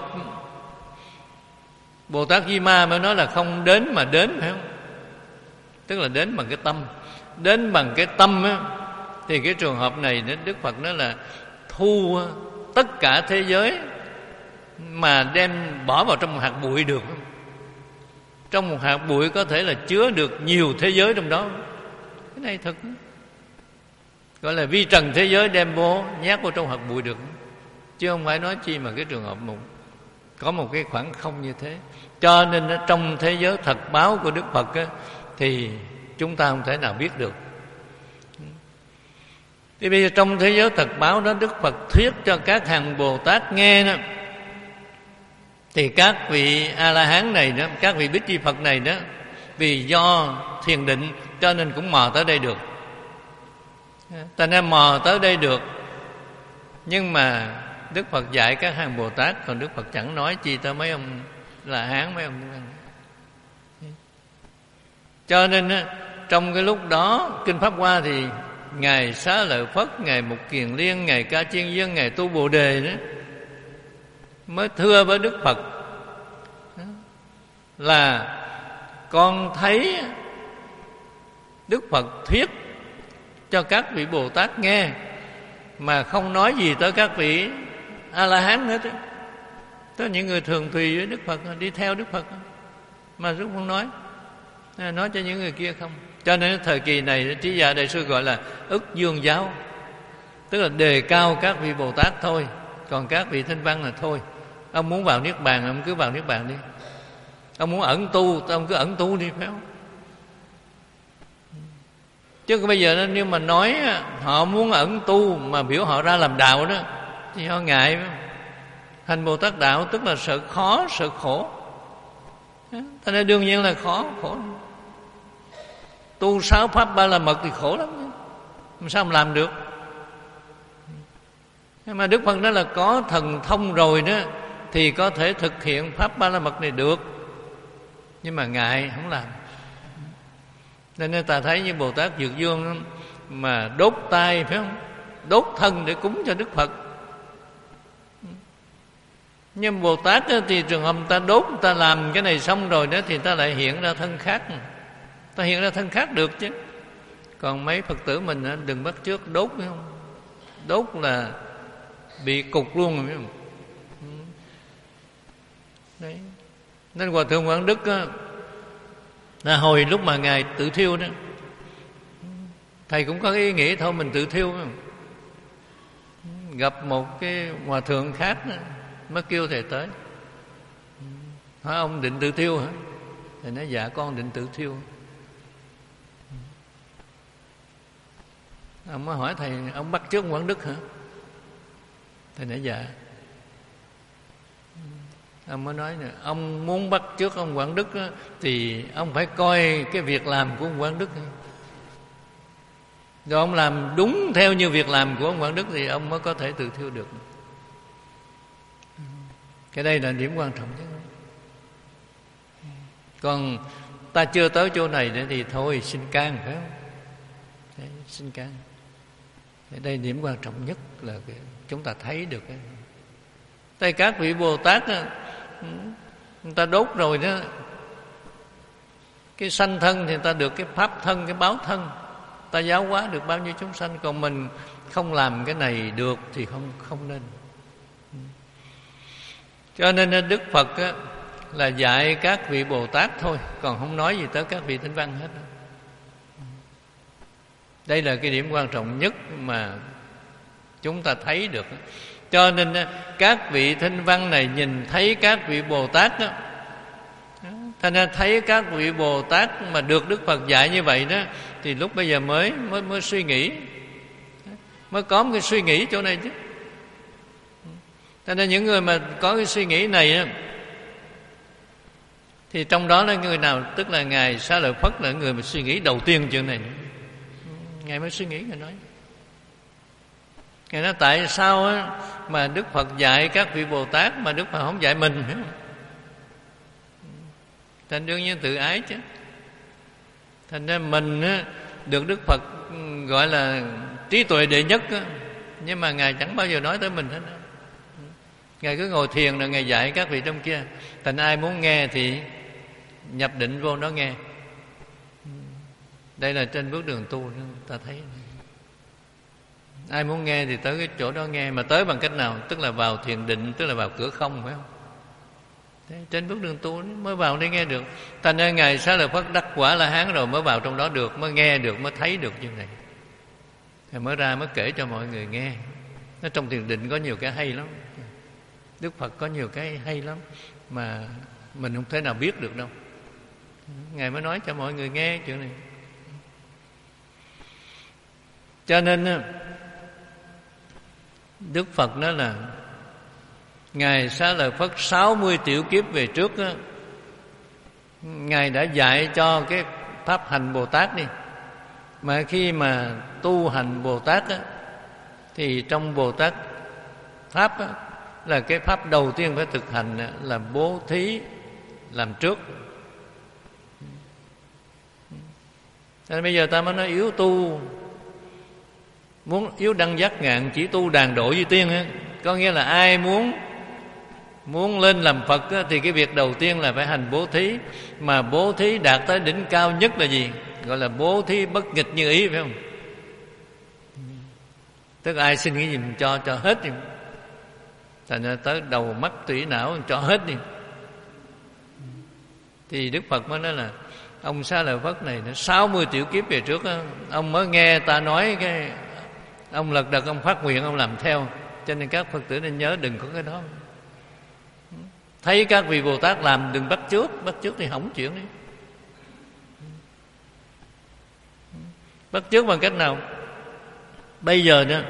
Bồ Tát Di Ma mới nói là không đến mà đến, phải không? Tức là đến bằng cái tâm. Đến bằng cái tâm á, thì cái trường hợp này Đức Phật nói là thu tất cả thế giới mà đem bỏ vào trong một hạt bụi được. Trong một hạt bụi có thể là chứa được nhiều thế giới trong đó. Cái này thật, gọi là vi trần thế giới đem vô, nhét vào trong hạt bụi được. Chứ không phải nói chi mà cái trường hợp một có một cái khoảng không như thế. Cho nên trong thế giới thật báo của Đức Phật á, thì chúng ta không thể nào biết được. Thì bây giờ trong thế giới thật báo đó, Đức Phật thuyết cho các hàng Bồ Tát nghe đó, thì các vị A-la-hán này đó, các vị Bích Chi Phật này đó, vì do thiền định cho nên cũng mò tới đây được. Ta nên mò tới đây được, nhưng mà Đức Phật dạy các hàng Bồ Tát, còn Đức Phật chẳng nói chi tới mấy ông là hán, mấy ông. Cho nên trong cái lúc đó Kinh Pháp Hoa thì Ngài Xá Lợi Phất, Ngài Mục Kiền Liên, Ngài Ca Chiên Dương, Ngài Tu Bồ Đề đó mới thưa với Đức Phật là con thấy Đức Phật thuyết cho các vị Bồ Tát nghe mà không nói gì tới các vị A-la-hán hết. Tới những người thường tùy với Đức Phật, đi theo Đức Phật, mà Đức không nói, nói cho những người kia không. Cho nên thời kỳ này Trí Giả Đại Sư gọi là ức dương giáo, tức là đề cao các vị Bồ Tát thôi, còn các vị Thanh Văn là thôi. Ông muốn vào Niết Bàn, ông cứ vào Niết Bàn đi. Ông muốn ẩn tu, ông cứ ẩn tu đi, phải không? Chứ bây giờ nếu mà nói họ muốn ẩn tu mà biểu họ ra làm đạo đó, thì họ ngại, phải không? Hành Bồ Tát đạo tức là sợ khó, sợ khổ. Thế nên đương nhiên là khó, khổ. Tu sáu pháp ba la mật thì khổ lắm, làm sao mà làm được. Nhưng mà Đức Phật nói là có thần thông rồi đó thì có thể thực hiện pháp ba la mật này được, nhưng mà ngại không làm. Nên ta thấy như Bồ Tát Dược Dương mà đốt tay, phải không? Đốt thân để cúng cho Đức Phật. Nhưng Bồ Tát thì trường hợp ta đốt, ta làm cái này xong rồi đó thì ta lại hiện ra thân khác. Ta hiện ra thân khác được chứ. Còn mấy Phật tử mình đừng bắt chước đốt, phải không? Đốt là bị cục luôn rồi, phải không? Đấy. Nên Hòa Thượng Quảng Đức á, là hồi lúc mà Ngài tự thiêu đó, thầy cũng có cái ý nghĩ thôi mình tự thiêu, phải không? Gặp một cái hòa thượng khác đó, mới kêu thầy tới, hỏi ông định tự thiêu hả? Thầy nói dạ con định tự thiêu. Ông mới hỏi thầy, ông bắt chước Quảng Đức hả? Thầy nói dạ. Ông mới nói nè, ông muốn bắt chước ông Quảng Đức đó, thì ông phải coi cái việc làm của ông Quảng Đức. Rồi ông làm đúng theo như việc làm của ông Quảng Đức thì ông mới có thể tự thiêu được. Cái đây là điểm quan trọng nhất. Còn ta chưa tới chỗ này nữa thì thôi xin can, phải không? Đấy, xin can. Cái đây điểm quan trọng nhất là cái, chúng ta thấy được cái. Tại các vị Bồ Tát đó, người ta đốt rồi đó, cái sanh thân thì người ta được cái pháp thân, cái báo thân, ta giáo hóa được bao nhiêu chúng sanh. Còn mình không làm cái này được thì không không nên. Cho nên Đức Phật á, là dạy các vị Bồ Tát thôi, còn không nói gì tới các vị Thánh Văn hết. Đây là cái điểm quan trọng nhất mà chúng ta thấy được. Cho nên các vị Thánh Văn này nhìn thấy các vị Bồ Tát đó, thành ra thấy các vị Bồ Tát mà được Đức Phật dạy như vậy đó, thì lúc bây giờ mới mới mới suy nghĩ, mới có một cái suy nghĩ chỗ này chứ. Thành ra những người mà có cái suy nghĩ này đó, thì trong đó là người nào? Tức là Ngài Xá Lợi Phất là người mà suy nghĩ đầu tiên chuyện này. Ngài mới suy nghĩ, Ngài nói. Ngài nói tại sao á, mà Đức Phật dạy các vị Bồ Tát mà Đức Phật không dạy mình? Hiểu không? Thành đương nhiên tự ái chứ. Thành ra mình á, được Đức Phật gọi là trí tuệ đệ nhất á, nhưng mà Ngài chẳng bao giờ nói tới mình hết. Ngài cứ ngồi thiền rồi Ngài dạy các vị trong kia. Thành ai muốn nghe thì nhập định vô đó nghe. Đây là trên bước đường tu ta thấy. Ai muốn nghe thì tới cái chỗ đó nghe. Mà tới bằng cách nào? Tức là vào thiền định, tức là vào cửa không, phải không? Thế, trên bước đường tu mới vào đây nghe được. Thành ra Ngài Xá Lợi Phất đắc quả La Hán rồi mới vào trong đó được, mới nghe được, mới thấy được như này. Rồi mới ra mới kể cho mọi người nghe. Nó trong thiền định có nhiều cái hay lắm. Đức Phật có nhiều cái hay lắm mà mình không thể nào biết được đâu. Ngài mới nói cho mọi người nghe chuyện này. Cho nên Đức Phật nói là Ngài Xá Lợi Phất sáu mươi tiểu kiếp về trước đó, Ngài đã dạy cho cái pháp hành Bồ Tát đi. Mà khi mà tu hành Bồ Tát đó, thì trong Bồ Tát Pháp đó, là cái pháp đầu tiên phải thực hành là bố thí làm trước. Nên bây giờ ta mới nói yếu tu, muốn yếu đăng giác ngạn chỉ tu đàn độ với tiên á. Có nghĩa là ai muốn muốn lên làm Phật á, thì cái việc đầu tiên là phải hành bố thí. Mà bố thí đạt tới đỉnh cao nhất là gì? Gọi là bố thí bất nghịch như ý, phải không? Tức ai xin cái gì mình cho cho hết đi. Thành ra tới đầu mắt tủy não cho hết đi. Thì Đức Phật mới nói là ông Xá Lợi Phất này sáu mươi tiểu kiếp về trước đó, ông mới nghe ta nói cái ông lật đật ông phát nguyện ông làm theo. Cho nên các Phật tử nên nhớ đừng có cái đó. Thấy các vị Bồ Tát làm đừng bắt chước, bắt chước thì hỏng chuyện đi. Bắt chước bằng cách nào? Bây giờ đó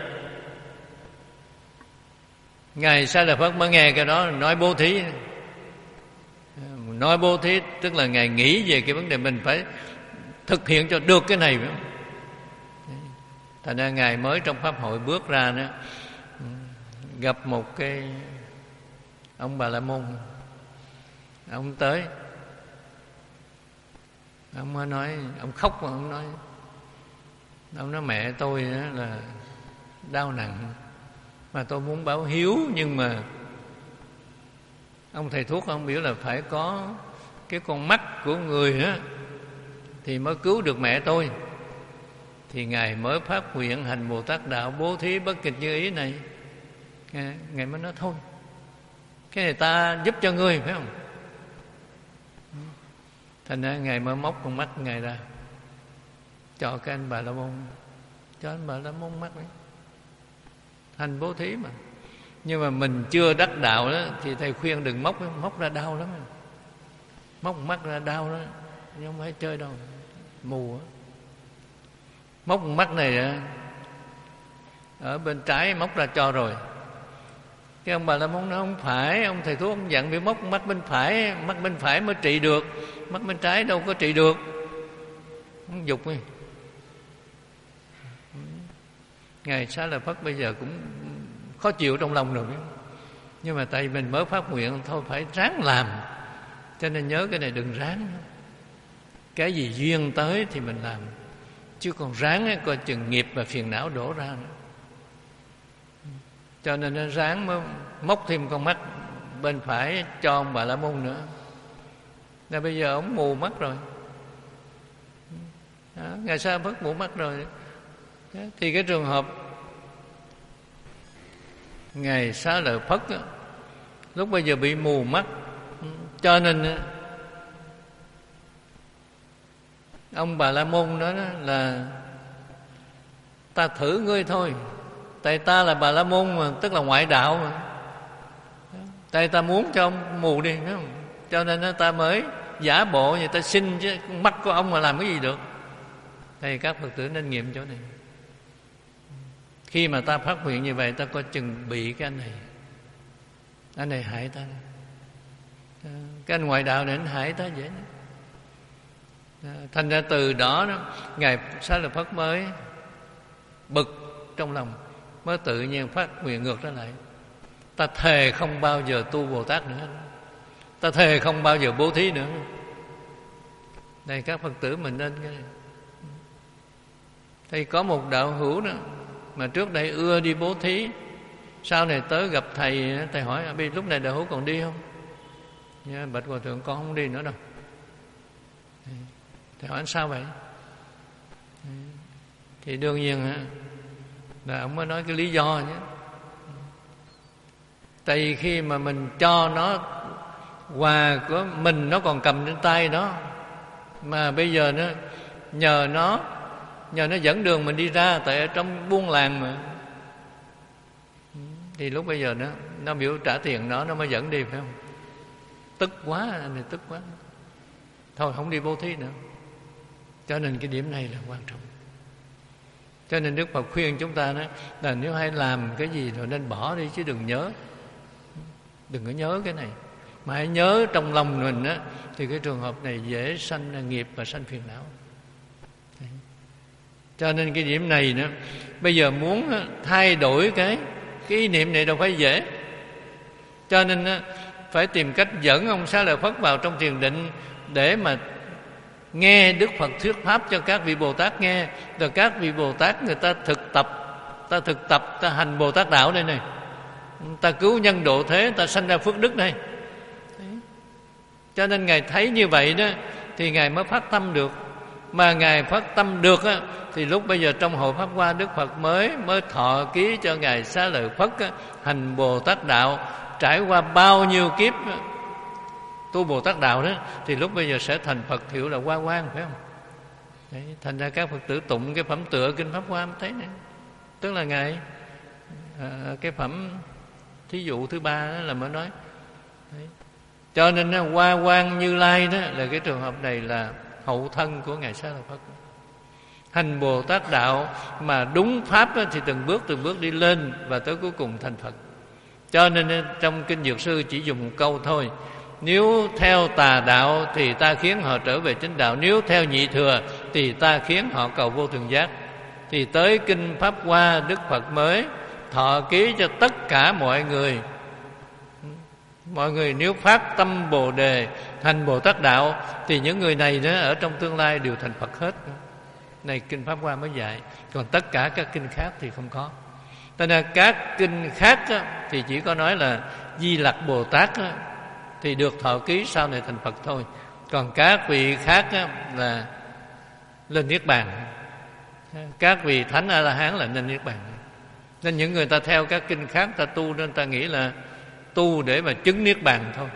Ngài Xá Lợi Phất mới nghe cái đó nói bố thí. Nói bố thí tức là Ngài nghĩ về cái vấn đề mình phải thực hiện cho được cái này, phải không? Thành ra Ngài mới trong Pháp hội bước ra đó, gặp một cái ông Bà La Môn. Ông tới, ông mới nói, ông khóc mà ông nói, ông nói mẹ tôi là đau nặng mà tôi muốn báo hiếu, nhưng mà ông thầy thuốc ông biểu là phải có cái con mắt của người á thì mới cứu được mẹ tôi. Thì Ngài mới phát nguyện hành Bồ Tát đạo bố thí bất nghịch như ý này. Ngài mới nói thôi, cái này ta giúp cho ngươi, phải không? Thành ra Ngài mới móc con mắt Ngài ra cho cái anh Bà La Môn, cho anh Bà La Môn mắt đấy, hành bố thí mà. Nhưng mà mình chưa đắc đạo đó thì thầy khuyên đừng móc, móc ra đau lắm. Móc mắt ra đau đó, nhưng không phải chơi đâu, mù đó. Móc mắt này ở bên trái móc ra cho rồi. Cái ông Bà La Môn nói không phải, ông thầy thuốc ông dặn bị móc mắt bên phải, mắt bên phải mới trị được, mắt bên trái đâu có trị được. Ông dục đi. Ngài Xá Lợi Phất bây giờ cũng khó chịu trong lòng rồi, nhưng mà tại vì mình mới phát nguyện thôi phải ráng làm, cho nên nhớ cái này đừng ráng. Cái gì duyên tới thì mình làm, chứ còn ráng ấy, coi chừng nghiệp và phiền não đổ ra nữa. Cho nên nó ráng mới móc thêm con mắt bên phải cho ông Bà La Môn nữa. Là bây giờ ông mù mắt rồi. Đó, Ngài Xá Lợi Phất mù mắt rồi. Đó, thì cái trường hợp Ngài Xá Lợi Phất đó, lúc bây giờ bị mù mắt, cho nên ông Bà La Môn đó, đó là ta thử ngươi thôi. Tại ta là Bà La Môn mà, tức là ngoại đạo mà. Tại ta muốn cho ông mù đi, đúng không? Cho nên ta mới giả bộ như ta xin, chứ mắt của ông mà làm cái gì được. Thì các Phật tử nên nghiệm chỗ này. Khi mà ta phát nguyện như vậy, ta có chừng bị cái anh này. Anh này hại ta. Cái anh ngoại đạo này anh hại ta dễ nữa. Thành ra từ đó, đó Ngài Xá Lợi Phất mới bực trong lòng, mới tự nhiên phát nguyện ngược trở lại. Ta thề không bao giờ tu Bồ Tát nữa, ta thề không bao giờ bố thí nữa. Đây các Phật tử mình nên cái này. Thì có một đạo hữu đó mà trước đây ưa đi bố thí, sau này tới gặp thầy, thầy hỏi lúc này đạo hữu còn đi không? Dạ, bạch Hòa Thượng con không đi nữa đâu. Thầy hỏi anh sao vậy? Thì đương nhiên là ông mới nói cái lý do nhé. Tại vì khi mà mình cho nó quà của mình, nó còn cầm trên tay đó, mà bây giờ nó nhờ nó nhờ nó dẫn đường mình đi ra, tại ở trong buôn làng mà, thì lúc bây giờ nó nó biểu trả tiền nó nó mới dẫn đi, phải không? Tức quá, anh này tức quá, thôi không đi bố thí nữa. Cho nên cái điểm này là quan trọng. Cho nên Đức Phật khuyên chúng ta đó là nếu hay làm cái gì rồi nên bỏ đi, chứ đừng nhớ, đừng có nhớ cái này, mà hãy nhớ trong lòng mình á, thì cái trường hợp này dễ sanh nghiệp và sanh phiền não. Đấy. Cho nên cái điểm này nữa, bây giờ muốn thay đổi cái cái ý niệm này đâu phải dễ. Cho nên phải tìm cách dẫn ông Xá Lợi Phất vào trong thiền định để mà nghe Đức Phật thuyết pháp cho các vị Bồ Tát nghe. Rồi các vị Bồ Tát người ta thực tập, ta thực tập, ta hành Bồ Tát đạo đây này, ta cứu nhân độ thế, ta sanh ra phước đức đây. Đấy. Cho nên Ngài thấy như vậy đó thì Ngài mới phát tâm được. Mà Ngài phát tâm được á, thì lúc bây giờ trong hội Pháp Hoa, Đức Phật mới mới thọ ký cho Ngài Xá Lợi Phất á, hành Bồ Tát đạo. Trải qua bao nhiêu kiếp á, tu Bồ Tát đạo đó, thì lúc bây giờ sẽ thành Phật hiệu là Hoa Quang, phải không? Đấy, thành ra các Phật tử tụng cái phẩm tựa Kinh Pháp Hoa mới thấy này. Tức là Ngài à, cái phẩm thí dụ thứ ba đó là mới nói. Đấy. Cho nên Hoa Quang Như Lai đó là cái trường hợp này là hậu thân của Ngài Xá Lợi Phất. Hành Bồ Tát đạo mà đúng pháp đó, thì từng bước từng bước đi lên và tới cuối cùng thành Phật. Cho nên trong Kinh Dược Sư chỉ dùng một câu thôi: nếu theo tà đạo thì ta khiến họ trở về chính đạo, nếu theo nhị thừa thì ta khiến họ cầu vô thường giác. Thì tới Kinh Pháp Hoa, Đức Phật mới thọ ký cho tất cả mọi người. Mọi người nếu phát tâm Bồ Đề, hành Bồ Tát đạo, thì những người này đó ở trong tương lai đều thành Phật hết. Này Kinh Pháp Hoa mới dạy. Còn tất cả các kinh khác thì không có. Cho nên các kinh khác á, thì chỉ có nói là Di Lặc Bồ Tát á, thì được thọ ký sau này thành Phật thôi. Còn các vị khác á, là lên Niết Bàn. Các vị Thánh A-la-hán là lên Niết Bàn. Nên những người ta theo các kinh khác ta tu, nên ta nghĩ là tu để mà chứng Niết Bàn thôi.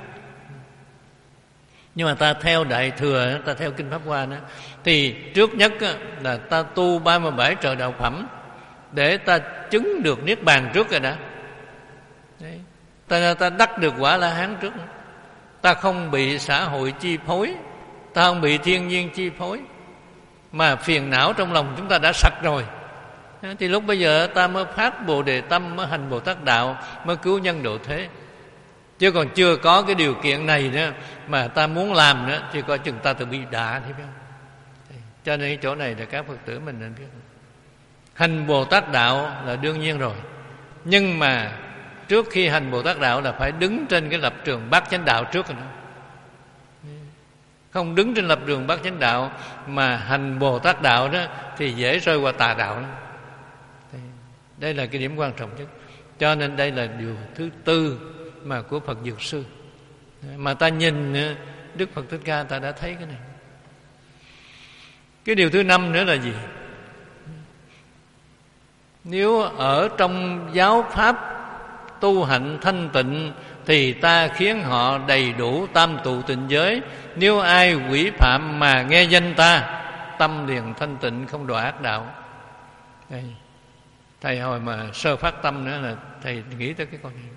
Nhưng mà ta theo Đại Thừa, ta theo Kinh Pháp Hoa đó, thì trước nhất á, là ta tu ba mươi bảy trời đạo phẩm để ta chứng được Niết Bàn trước rồi đã. Đấy. Ta, ta đắc được quả La Hán trước. Ta không bị xã hội chi phối, ta không bị thiên nhiên chi phối, mà phiền não trong lòng chúng ta đã sạch rồi. Thì lúc bây giờ ta mới phát Bồ Đề tâm, mới hành Bồ Tát đạo, mới cứu nhân độ thế. Chứ còn chưa có cái điều kiện này nữa mà ta muốn làm nữa, thì coi chừng ta tự bị đả, thấy không? Cho nên cái chỗ này là các Phật tử mình nên biết. Hành Bồ Tát đạo là đương nhiên rồi, nhưng mà trước khi hành Bồ Tát đạo là phải đứng trên cái lập trường bát chánh đạo trước rồi đó. Không đứng trên lập trường bát chánh đạo mà hành Bồ Tát đạo đó thì dễ rơi qua tà đạo đó. Đây là cái điểm quan trọng nhất. Cho nên đây là điều thứ tư mà của Phật Dược Sư. Mà ta nhìn Đức Phật Thích Ca ta đã thấy cái này. Cái điều thứ năm nữa là gì? Nếu ở trong giáo pháp tu hạnh thanh tịnh thì ta khiến họ đầy đủ tam tụ tịnh giới. Nếu ai quỷ phạm mà nghe danh ta, tâm liền thanh tịnh, không đọa ác đạo. Đây, thầy hồi mà sơ phát tâm nữa là thầy nghĩ tới cái con này.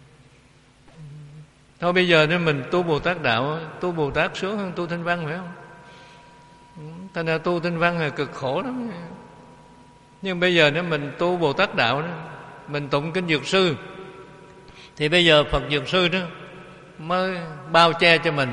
Thôi bây giờ nếu mình tu Bồ Tát đạo, tu Bồ Tát sướng hơn tu Thanh Văn phải không? Thành ra tu Thanh Văn là cực khổ lắm. Nhưng bây giờ nếu mình tu Bồ Tát đạo đó, mình tụng kinh Dược Sư, thì bây giờ Phật Dược Sư đó mới bao che cho mình,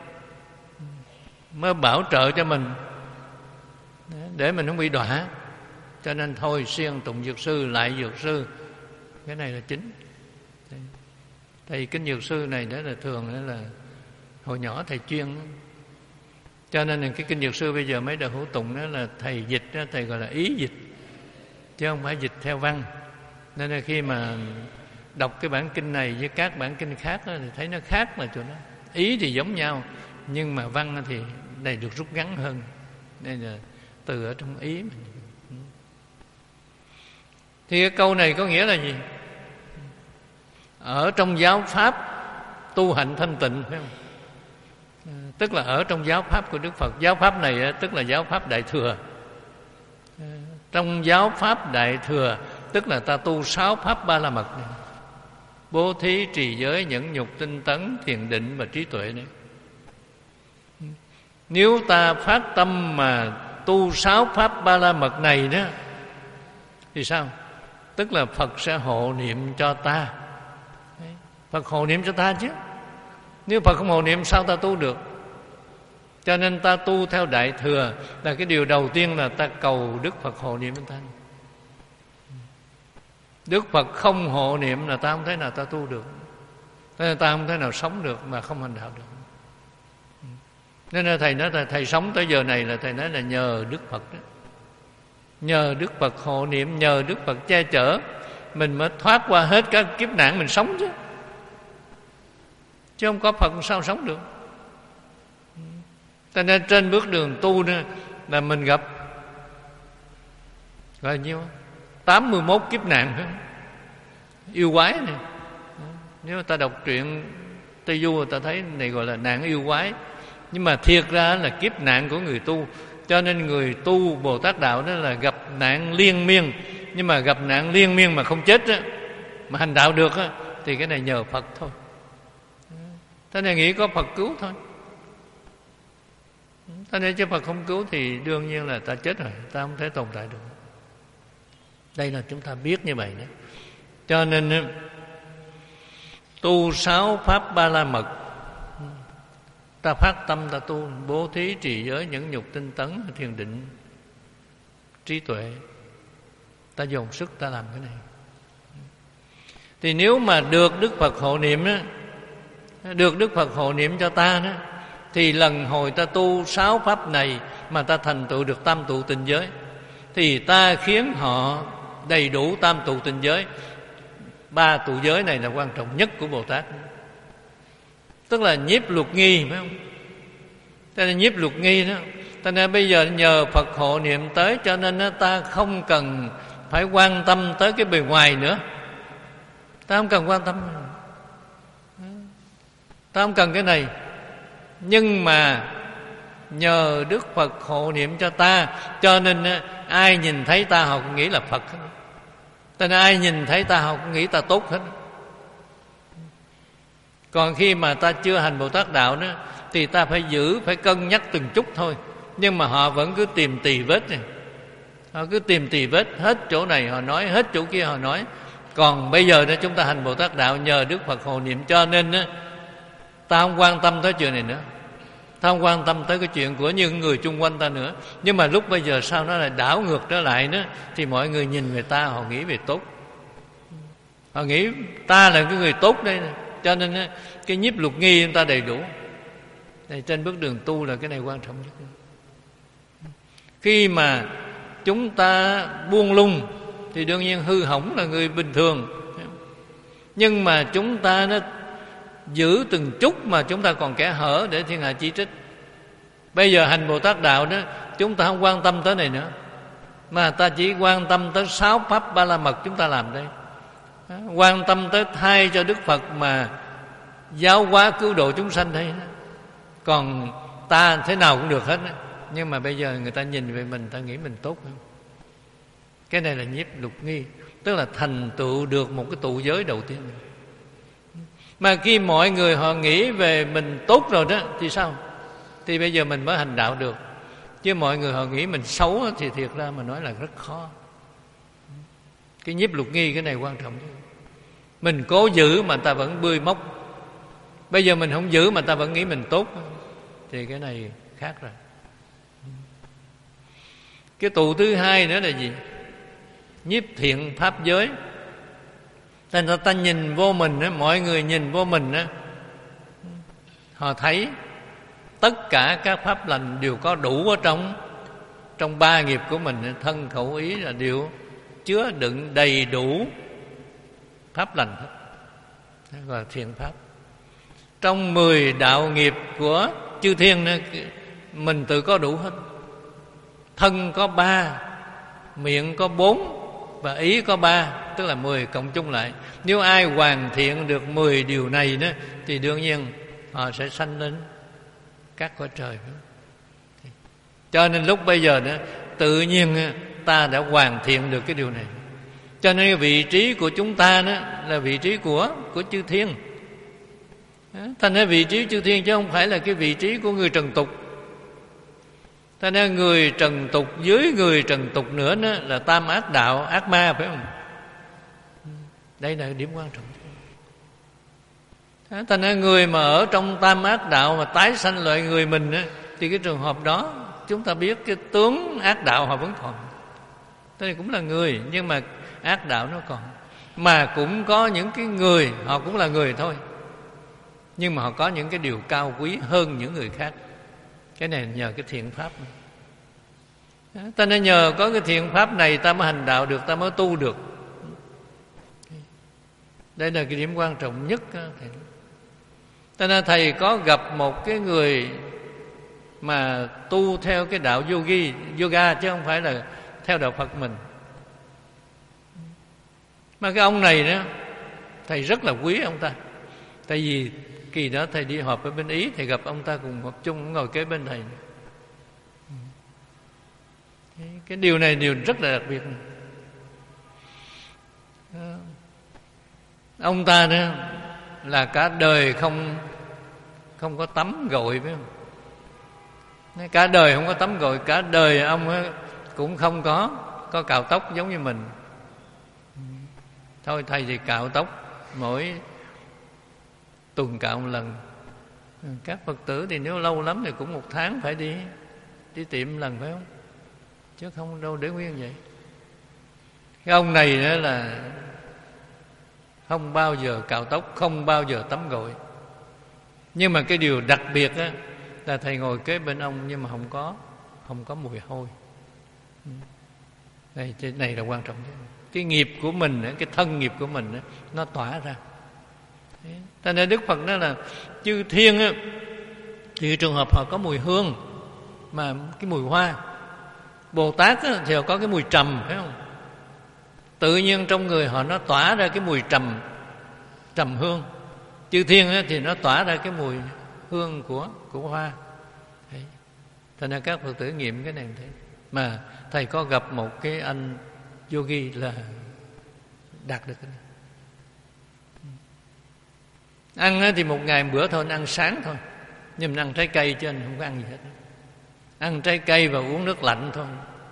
mới bảo trợ cho mình để mình không bị đọa. Cho nên thôi siêng tụng Dược Sư, lại Dược Sư, cái này là chính. Thầy kinh Dược Sư này đó là thường đó là hồi nhỏ thầy chuyên đó. Cho nên là cái kinh Dược Sư bây giờ mấy đời hữu tụng đó là thầy dịch đó, thầy gọi là ý dịch, chứ không phải dịch theo văn. Nên là khi mà đọc cái bản kinh này với các bản kinh khác đó, thì thấy nó khác mà chỗ đó. Ý thì giống nhau, nhưng mà văn thì này được rút ngắn hơn. Đây là từ ở trong ý mình. Thì cái câu này có nghĩa là gì? Ở trong giáo pháp tu hạnh thanh tịnh, phải không? Tức là ở trong giáo pháp của Đức Phật. Giáo pháp này tức là giáo pháp Đại Thừa. Trong giáo pháp Đại Thừa tức là ta tu sáu pháp ba la mật này: bố thí, trì giới, nhẫn nhục, tinh tấn, thiền định và trí tuệ này. Nếu ta phát tâm mà tu sáu pháp ba la mật này đó thì sao? Tức là Phật sẽ hộ niệm cho ta. Phật hộ niệm cho ta chứ. Nếu Phật không hộ niệm sao ta tu được? Cho nên ta tu theo Đại Thừa là cái điều đầu tiên là ta cầu Đức Phật hộ niệm cho ta. Đức Phật không hộ niệm là ta không thể nào ta tu được. Nên ta không thể nào sống được mà không hành đạo được. Nên là thầy nói là thầy sống tới giờ này là thầy nói là nhờ Đức Phật đó. Nhờ Đức Phật hộ niệm, nhờ Đức Phật che chở, mình mới thoát qua hết các kiếp nạn mình sống chứ. Chứ không có Phật sao sống được. Cho nên trên bước đường tu đó là mình gặp gọi là nhiêu? tám mươi mốt kiếp nạn. Yêu quái này. Nếu ta đọc truyện Tây Du ta thấy này gọi là nạn yêu quái. Nhưng mà thiệt ra là kiếp nạn của người tu. Cho nên người tu Bồ Tát đạo đó là gặp nạn liên miên. Nhưng mà gặp nạn liên miên mà không chết á, mà hành đạo được á, thì cái này nhờ Phật thôi. Thế này nghĩ có Phật cứu thôi. Thế nên chứ Phật không cứu thì đương nhiên là ta chết rồi, ta không thể tồn tại được. Đây là chúng ta biết như vậy đó. Cho nên tu sáu pháp ba la mật, ta phát tâm ta tu bố thí, trì giới, nhẫn nhục, tinh tấn, thiền định, trí tuệ, ta dồn sức ta làm cái này. Thì nếu mà được Đức Phật hộ niệm đó, được Đức Phật hộ niệm cho ta đó, thì lần hồi ta tu sáu pháp này mà ta thành tựu được tam tụ tịnh giới, thì ta khiến họ đầy đủ tam tụ tịnh giới. Ba tụ giới này là quan trọng nhất của Bồ Tát. Tức là nhiếp luật nghi, phải không? Tức là nhiếp luật nghi đó. Cho nên bây giờ nhờ Phật hộ niệm tới, cho nên ta không cần phải quan tâm tới cái bề ngoài nữa. Ta không cần quan tâm, ta không cần cái này. Nhưng mà nhờ Đức Phật hộ niệm cho ta, cho nên ai nhìn thấy ta họ cũng nghĩ là Phật hết. Cho nên ai nhìn thấy ta họ cũng nghĩ ta tốt hết. Còn khi mà ta chưa hành Bồ Tát đạo đó, thì ta phải giữ, phải cân nhắc từng chút thôi. Nhưng mà họ vẫn cứ tìm tì vết này. Họ cứ tìm tì vết, hết chỗ này họ nói, hết chỗ kia họ nói. Còn bây giờ đó chúng ta hành Bồ Tát đạo nhờ Đức Phật hộ niệm, cho nên đó, ta không quan tâm tới chuyện này nữa. ta không quan tâm tới cái chuyện của những người chung quanh ta nữa. Nhưng mà lúc bây giờ sao nó lại đảo ngược trở lại nữa, thì mọi người nhìn về ta, họ nghĩ về tốt, họ nghĩ ta là cái người tốt đây này. Cho nên cái nhiếp lục nghi người ta đầy đủ. Đây, trên bước đường tu là cái này quan trọng nhất. Khi mà chúng ta buông lung thì đương nhiên hư hỏng là người bình thường, nhưng mà chúng ta nó giữ từng chút mà chúng ta còn kẽ hở để thiên hạ chỉ trích. Bây giờ hành Bồ Tát Đạo đó, chúng ta không quan tâm tới này nữa, mà ta chỉ quan tâm tới sáu pháp ba la mật chúng ta làm đây, quan tâm tới thay cho Đức Phật mà giáo hóa cứu độ chúng sanh đây. Còn ta thế nào cũng được hết đó. Nhưng mà bây giờ người ta nhìn về mình, ta nghĩ mình tốt hơn. Cái này là nhiếp lục nghi, tức là thành tựu được một cái tụ giới đầu tiên. Mà khi mọi người họ nghĩ về mình tốt rồi đó thì sao? Thì bây giờ mình mới hành đạo được. Chứ mọi người họ nghĩ mình xấu thì thiệt ra mà nói là rất khó. Cái nhiếp lục nghi cái này quan trọng. Mình cố giữ mà ta vẫn bươi móc. Bây giờ mình không giữ mà ta vẫn nghĩ mình tốt, thì cái này khác rồi. Cái tụ thứ hai nữa là gì? Nhiếp thiện pháp giới. Thành ra ta nhìn vô mình á, mọi người nhìn vô mình á, họ thấy tất cả các pháp lành đều có đủ ở trong trong ba nghiệp của mình, thân khẩu ý là đều chứa đựng đầy đủ pháp lành hết, gọi là thiện pháp. Trong mười đạo nghiệp của chư thiên đó, mình tự có đủ hết. Thân có ba, miệng có bốn và ý có ba, tức là mười cộng chung lại. Nếu ai hoàn thiện được mười điều này đó, thì đương nhiên họ sẽ sanh lên các cõi trời. Cho nên lúc bây giờ đó, tự nhiên ta đã hoàn thiện được cái điều này. Cho nên cái vị trí của chúng ta đó là vị trí của của chư thiên. Thành ra vị trí chư thiên chứ không phải là cái vị trí của người trần tục. Thành ra người trần tục dưới người trần tục nữa đó là tam ác đạo, ác ma, phải không? Đây là điểm quan trọng. Thành ra người mà ở trong tam ác đạo mà tái sanh loại người mình đó, thì cái trường hợp đó chúng ta biết cái tướng ác đạo họ vẫn còn. Thế này cũng là người, nhưng mà ác đạo nó còn. Mà cũng có những cái người họ cũng là người thôi, nhưng mà họ có những cái điều cao quý hơn những người khác. Cái này nhờ cái thiện pháp này. Ta nên nhờ có cái thiện pháp này ta mới hành đạo được, ta mới tu được. Đây là cái điểm quan trọng nhất. Ta nên thầy có gặp một cái người mà tu theo cái đạo yogi, yoga chứ không phải là theo đạo Phật mình. Mà cái ông này đó, thầy rất là quý ông ta. Tại vì kỳ đó thầy đi họp ở bên Ý, thầy gặp ông ta cùng họp chung, ngồi kế bên thầy. Cái điều này điều rất là đặc biệt. Ông ta đó là cả đời không không có tắm gội, phải không? Cả đời không có tắm gội, cả đời ông cũng không có có cạo tóc giống như mình. Thôi thầy thì cạo tóc mỗi tuần cạo một lần. Các Phật tử thì nếu lâu lắm thì cũng một tháng phải đi đi tiệm lần, phải không? Chứ không đâu để nguyên vậy. Cái ông này đó là không bao giờ cạo tóc, không bao giờ tắm gội. Nhưng mà cái điều đặc biệt á là thầy ngồi kế bên ông nhưng mà không có không có mùi hôi. Đây, cái này là quan trọng nhất. Cái nghiệp của mình, cái thân nghiệp của mình nó tỏa ra. Cho nên Đức Phật nói là chư thiên á, thì trường hợp họ có mùi hương, mà cái mùi hoa. Bồ Tát á, thì họ có cái mùi trầm, phải không? Tự nhiên trong người họ nó tỏa ra cái mùi trầm, trầm hương. Chư thiên á, thì nó tỏa ra cái mùi hương của của hoa. Đấy. Thành ra các Phật tử nghiệm cái này thế. Mà thầy có gặp một cái anh yogi là đạt được cái này. Ăn thì một ngày một bữa thôi, ăn sáng thôi, nhưng mình ăn trái cây chứ anh không có ăn gì hết. Ăn trái cây và uống nước lạnh thôi.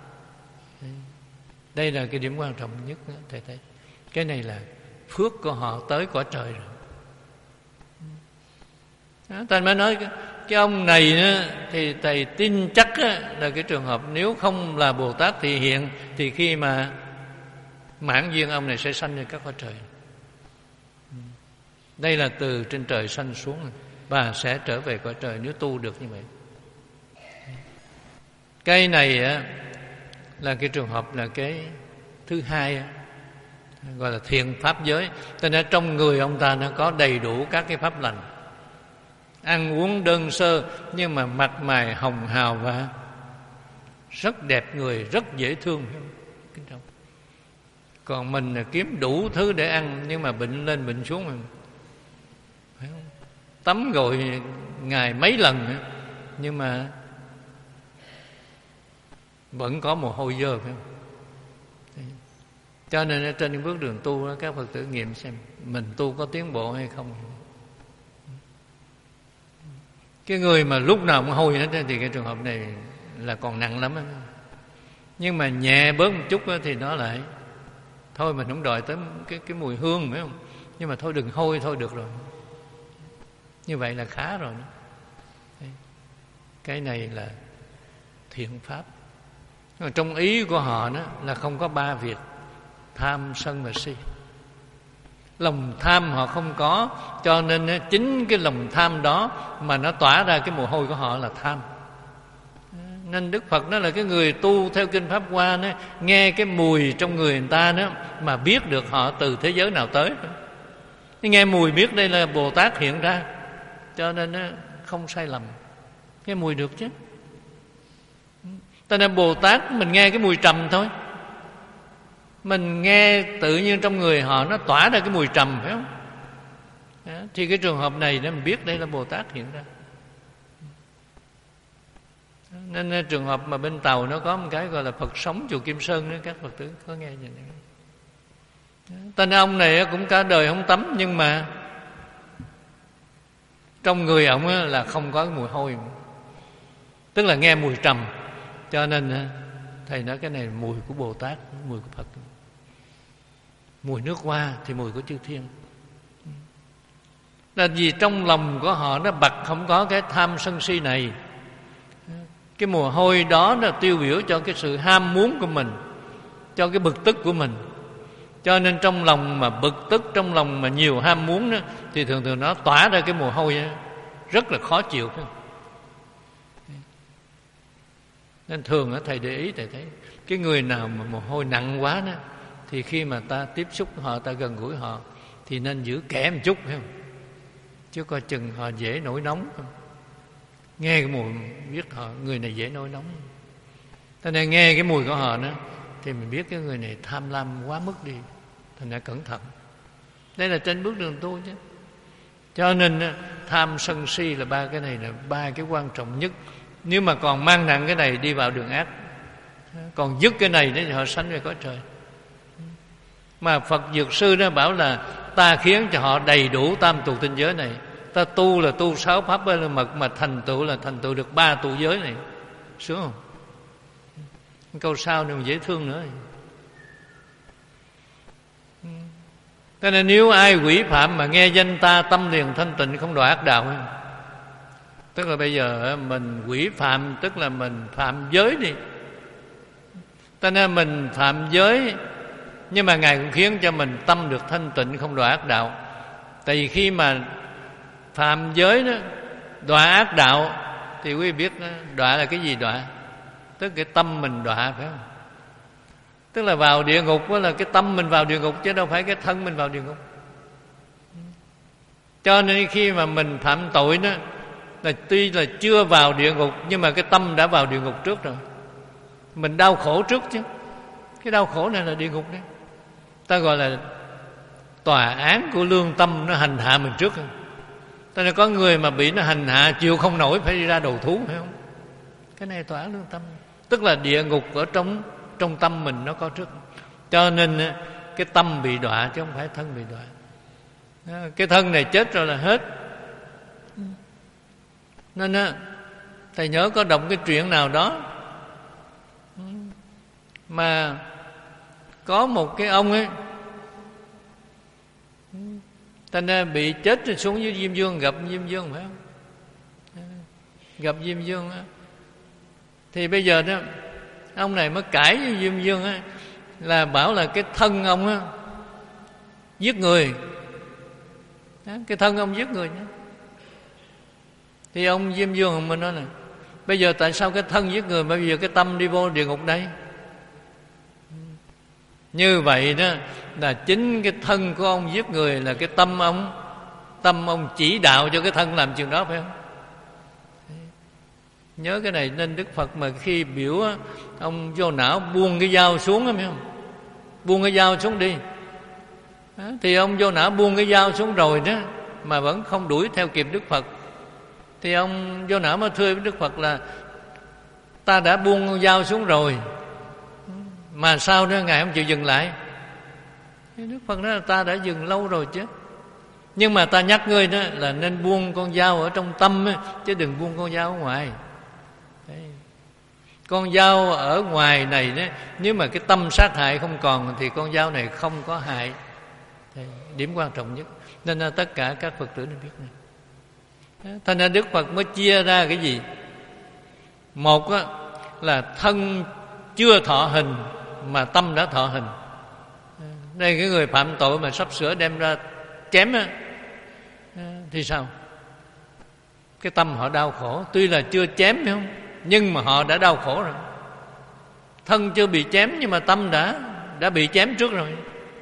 Đây là cái điểm quan trọng nhất đó, thầy thấy. Cái này là phước của họ tới cõi trời rồi. Đó, ta mới nói cái, cái ông này đó, thì thầy tin chắc đó, là cái trường hợp nếu không là Bồ Tát thị hiện thì khi mà mãn duyên ông này sẽ sanh lên các cõi trời. Đây là từ trên trời sanh xuống và sẽ trở về cõi trời nếu tu được như vậy. Cái này á, là cái trường hợp là cái thứ hai á, gọi là thiện pháp giới. Cho nên trong người ông ta nó có đầy đủ các cái pháp lành, ăn uống đơn sơ nhưng mà mặt mày hồng hào và rất đẹp người, rất dễ thương. Còn mình là kiếm đủ thứ để ăn nhưng mà bệnh lên bệnh xuống mà, phải không? Tắm gội ngày mấy lần nhưng mà vẫn có mồ hôi dơ, phải không? Cho nên trên những bước đường tu đó, các Phật tử nghiệm xem mình tu có tiến bộ hay không. Cái người mà lúc nào cũng hôi hết thì cái trường hợp này là còn nặng lắm. Nhưng mà nhẹ bớt một chút thì nó lại thôi, mình không đòi tới cái, cái mùi hương, phải không? Nhưng mà thôi đừng hôi thôi được rồi. Như vậy là khá rồi đó. Cái này là thiện pháp. Trong ý của họ đó là không có ba việc: tham, sân và si. Lòng tham họ không có, cho nên chính cái lòng tham đó mà nó tỏa ra cái mồ hôi của họ là tham. Nên Đức Phật nói là cái người tu theo kinh Pháp Hoa đó, nghe cái mùi trong người người ta đó mà biết được họ từ thế giới nào tới. Nghe mùi biết đây là Bồ Tát hiện ra, cho nên nó không sai lầm. Nghe mùi được chứ. Cho nên Bồ Tát mình nghe cái mùi trầm thôi, mình nghe tự nhiên trong người họ nó tỏa ra cái mùi trầm, phải không? Đó, thì cái trường hợp này mình biết đây là Bồ Tát hiện ra. Nên trường hợp mà bên Tàu nó có một cái gọi là Phật sống chùa Kim Sơn đó, các Phật tử có nghe gì này. Tên ông này cũng cả đời không tắm, nhưng mà trong người ông là không có cái mùi hôi, tức là nghe mùi trầm. Cho nên thầy nói cái này là mùi của Bồ Tát, mùi của Phật. Mùi nước hoa thì mùi của chư thiên. Là vì trong lòng của họ nó bật không có cái tham sân si này. Cái mùi hôi đó là tiêu biểu cho cái sự ham muốn của mình, cho cái bực tức của mình. Cho nên trong lòng mà bực tức, trong lòng mà nhiều ham muốn đó, thì thường thường nó tỏa ra cái mùi hôi đó, rất là khó chịu. Nên thường thầy để ý, thầy thấy cái người nào mà mồ hôi nặng quá đó, thì khi mà ta tiếp xúc họ, ta gần gũi họ, thì nên giữ kẽ một chút, phải không? Chứ coi chừng họ dễ nổi nóng. Nghe cái mùi biết họ người này dễ nổi nóng. Thế nên nghe cái mùi của họ đó thì mình biết cái người này tham lam quá mức đi, thành ra cẩn thận. Đây là trên bước đường tu chứ. Cho nên tham sân si là ba cái này là ba cái quan trọng nhất. Nếu mà còn mang nặng cái này đi vào đường ác, còn dứt cái này thì họ sanh về cõi trời. Mà Phật Dược Sư đó bảo là ta khiến cho họ đầy đủ tam tụ tinh giới này. Ta tu là tu sáu pháp là mật, mà thành tựu là thành tựu được ba tụ giới này. Sướng không? Câu sau này dễ thương nữa. Cho nên nếu ai quỷ phạm mà nghe danh ta, tâm liền thanh tịnh, không đọa ác đạo. Tức là bây giờ mình quỷ phạm, tức là mình phạm giới đi. Cho nên mình phạm giới, nhưng mà Ngài cũng khiến cho mình tâm được thanh tịnh, không đọa ác đạo. Tại vì khi mà phạm giới đó, đọa ác đạo, thì quý vị biết đó, đọa là cái gì đọa? Tức cái tâm mình đọa, phải không? Tức là vào địa ngục đó là cái tâm mình vào địa ngục, chứ đâu phải cái thân mình vào địa ngục. Cho nên khi mà mình phạm tội đó, là tuy là chưa vào địa ngục, nhưng mà cái tâm đã vào địa ngục trước rồi. Mình đau khổ trước chứ. Cái đau khổ này là địa ngục đấy. Ta gọi là tòa án của lương tâm, nó hành hạ mình trước. Cho nên có người mà bị nó hành hạ chịu không nổi, phải đi ra đầu thú, phải không? Cái này tòa án lương tâm, tức là địa ngục ở trong trong tâm mình nó có trước. Cho nên cái tâm bị đọa chứ không phải thân bị đọa. Cái thân này chết rồi là hết. Nên á, thầy nhớ có đọc cái chuyện nào đó mà có một cái ông ấy, thành ra bị chết rồi xuống dưới Diêm Dương, gặp Diêm Dương, phải không? gặp Diêm Vương á, thì bây giờ đó ông này mới cãi với Diêm Vương á, là bảo là cái thân ông á giết người đó, cái thân ông giết người đó. Thì ông Diêm Vương ông mới nói là bây giờ tại sao cái thân giết người mà bây giờ cái tâm đi vô địa ngục đây? Như vậy đó là chính cái thân của ông giết người là cái tâm ông, tâm ông chỉ đạo cho cái thân làm chuyện đó, phải không? Nhớ cái này nên Đức Phật mà khi biểu á, ông vô não buông cái dao xuống đó, phải không? Buông cái dao xuống đi đó, thì ông vô não buông cái dao xuống rồi đó mà vẫn không đuổi theo kịp Đức Phật. Thì ông vô não mới thưa với Đức Phật là ta đã buông con dao xuống rồi mà sao đó Ngài không chịu dừng lại? Đức Phật nói là ta đã dừng lâu rồi chứ, nhưng mà ta nhắc ngươi đó là nên buông con dao ở trong tâm ấy, chứ đừng buông con dao ở ngoài. Đấy. Con dao ở ngoài này đó, nếu mà cái tâm sát hại không còn thì con dao này không có hại. Đấy. Điểm quan trọng nhất. Nên là tất cả các Phật tử nên biết này. Thành ra Đức Phật mới chia ra cái gì? Một á, là thân chưa thọ hình mà tâm đã thọ hình. Đây cái người phạm tội mà sắp sửa đem ra chém á, thì sao? Cái tâm họ đau khổ. Tuy là chưa chém phải không, nhưng mà họ đã đau khổ rồi. Thân chưa bị chém nhưng mà tâm đã đã bị chém trước rồi.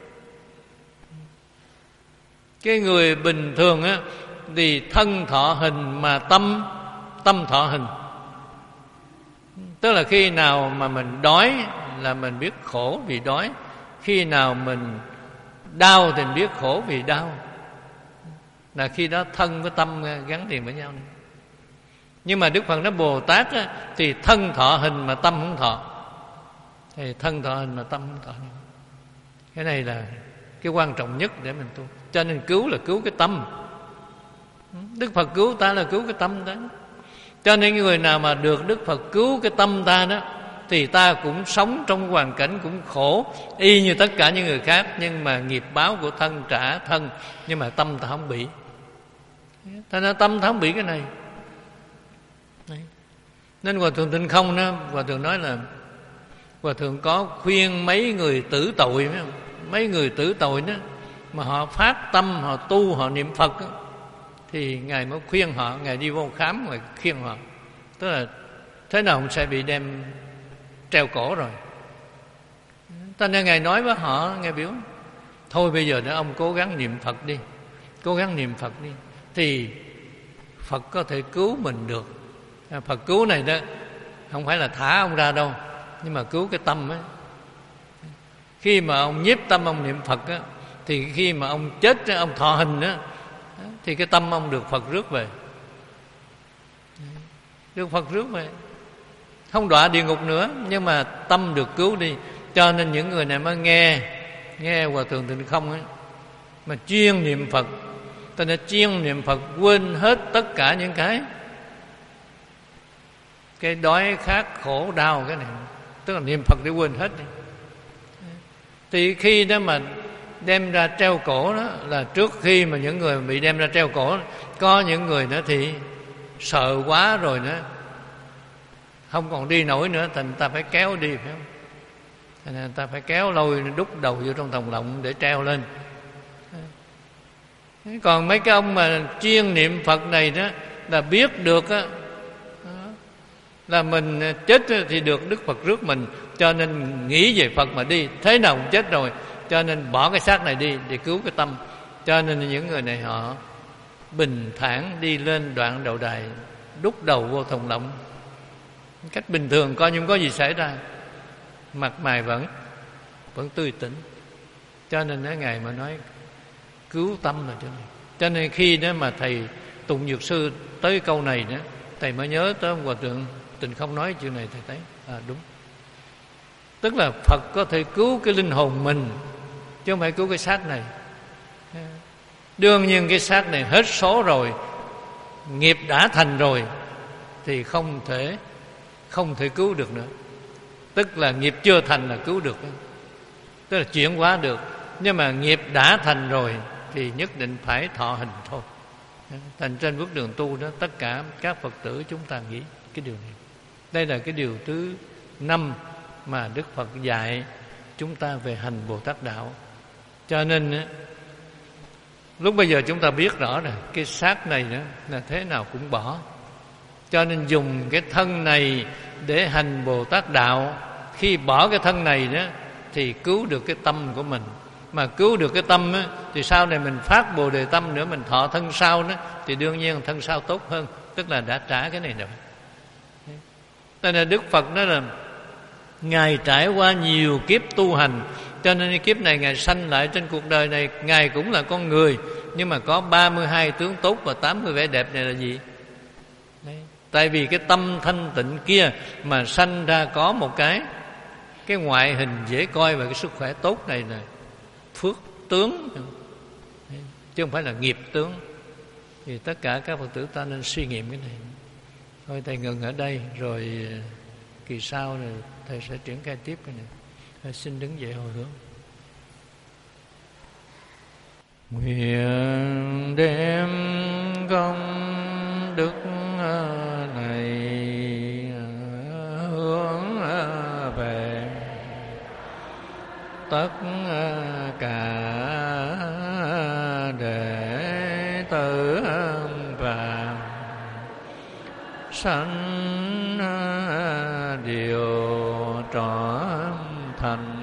Cái người bình thường á thì thân thọ hình mà tâm tâm thọ hình. Tức là khi nào mà mình đói là mình biết khổ vì đói, khi nào mình đau thì mình biết khổ vì đau. Là khi đó thân với tâm gắn liền với nhau này. Nhưng mà Đức Phật nói Bồ Tát á, thì thân thọ hình mà tâm không thọ. Thì thân thọ hình mà tâm không thọ. Cái này là cái quan trọng nhất để mình tu. Cho nên cứu là cứu cái tâm. Đức Phật cứu ta là cứu cái tâm đó. Cho nên người nào mà được Đức Phật cứu cái tâm ta đó, thì ta cũng sống trong hoàn cảnh cũng khổ y như tất cả những người khác, nhưng mà nghiệp báo của thân trả thân, nhưng mà tâm ta không bị. Thành ra tâm ta không bị cái này. Đấy. Nên Hòa Thượng Tịnh Không đó, Hòa Thượng nói là Hòa Thượng có khuyên mấy người tử tội, phải không? Mấy người tử tội đó mà họ phát tâm, họ tu, họ niệm Phật đó, thì Ngài mới khuyên họ, Ngài đi vô khám Ngài khuyên họ. Tức là thế nào cũng sẽ bị đem treo cổ rồi. Cho nên Ngài nói với họ, Ngài biểu thôi bây giờ đó ông cố gắng niệm Phật đi, cố gắng niệm Phật đi, thì Phật có thể cứu mình được. Phật cứu này đó không phải là thả ông ra đâu, nhưng mà cứu cái tâm ấy. Khi mà ông nhiếp tâm ông niệm Phật á, thì khi mà ông chết, ông thọ hình á, thì cái tâm ông được Phật rước về, được Phật rước về, không đọa địa ngục nữa, nhưng mà tâm được cứu đi. Cho nên những người này mới nghe nghe Hòa Thượng Tịnh Không ấy, mà chuyên niệm Phật. Cho nên chuyên niệm Phật quên hết tất cả những cái cái đói khát khổ đau cái này, tức là niệm Phật để quên hết đi. Thì khi đó mà đem ra treo cổ đó, là trước khi mà những người bị đem ra treo cổ, có những người đó thì sợ quá rồi nữa, không còn đi nổi nữa, thành ta phải kéo đi, phải không? Thành ra ta phải kéo lôi đút đầu vô trong thòng lọng để treo lên. Còn mấy cái ông mà chuyên niệm Phật này đó là biết được á, là mình chết thì được Đức Phật rước mình, cho nên nghĩ về Phật mà đi, thế nào cũng chết rồi, cho nên bỏ cái xác này đi để cứu cái tâm. Cho nên những người này họ bình thản đi lên đoạn đầu đài, đút đầu vô thòng lọng cách bình thường, coi như không có gì xảy ra, mặt mày vẫn vẫn tươi tỉnh. Cho nên đó, Ngài mà nói cứu tâm là chỗ này. Cho nên khi đó mà thầy Tùng Dược Sư tới câu này đó, thầy mới nhớ tới ông Hòa Thượng Tịnh Không nói chuyện này, thầy thấy à đúng. Tức là Phật có thể cứu cái linh hồn mình, chứ không phải cứu cái xác này. Đương nhiên cái xác này hết số rồi, nghiệp đã thành rồi, thì không thể không thể cứu được nữa. Tức là nghiệp chưa thành là cứu được, tức là chuyển hóa được. Nhưng mà nghiệp đã thành rồi thì nhất định phải thọ hình thôi. Thành trên bước đường tu đó, tất cả các Phật tử chúng ta nghĩ cái điều này. Đây là cái điều thứ năm mà Đức Phật dạy chúng ta về hành Bồ Tát đạo. Cho nên lúc bây giờ chúng ta biết rõ rồi, cái xác này đó là thế nào cũng bỏ. Cho nên dùng cái thân này để hành Bồ Tát đạo. Khi bỏ cái thân này đó thì cứu được cái tâm của mình. Mà cứu được cái tâm đó, thì sau này mình phát Bồ Đề tâm nữa, mình thọ thân sau đó, thì đương nhiên thân sau tốt hơn. Tức là đã trả cái này rồi. Cho nên Đức Phật nói là Ngài trải qua nhiều kiếp tu hành, cho nên kiếp này Ngài sanh lại trên cuộc đời này. Ngài cũng là con người, nhưng mà có ba mươi hai tướng tốt và tám mươi vẻ đẹp này là gì? Đấy. Tại vì cái tâm thanh tịnh kia mà sanh ra có một cái Cái ngoại hình dễ coi và cái sức khỏe tốt này là phước tướng, chứ không phải là nghiệp tướng. Thì tất cả các Phật tử ta nên suy nghiệm cái này. Thôi thầy ngừng ở đây, rồi kỳ sau này thầy sẽ triển khai tiếp cái này. Thầy xin đứng dậy hồi hướng. Nguyện đem công đức này hướng về tất cả đệ tử và sanh điều trọn thành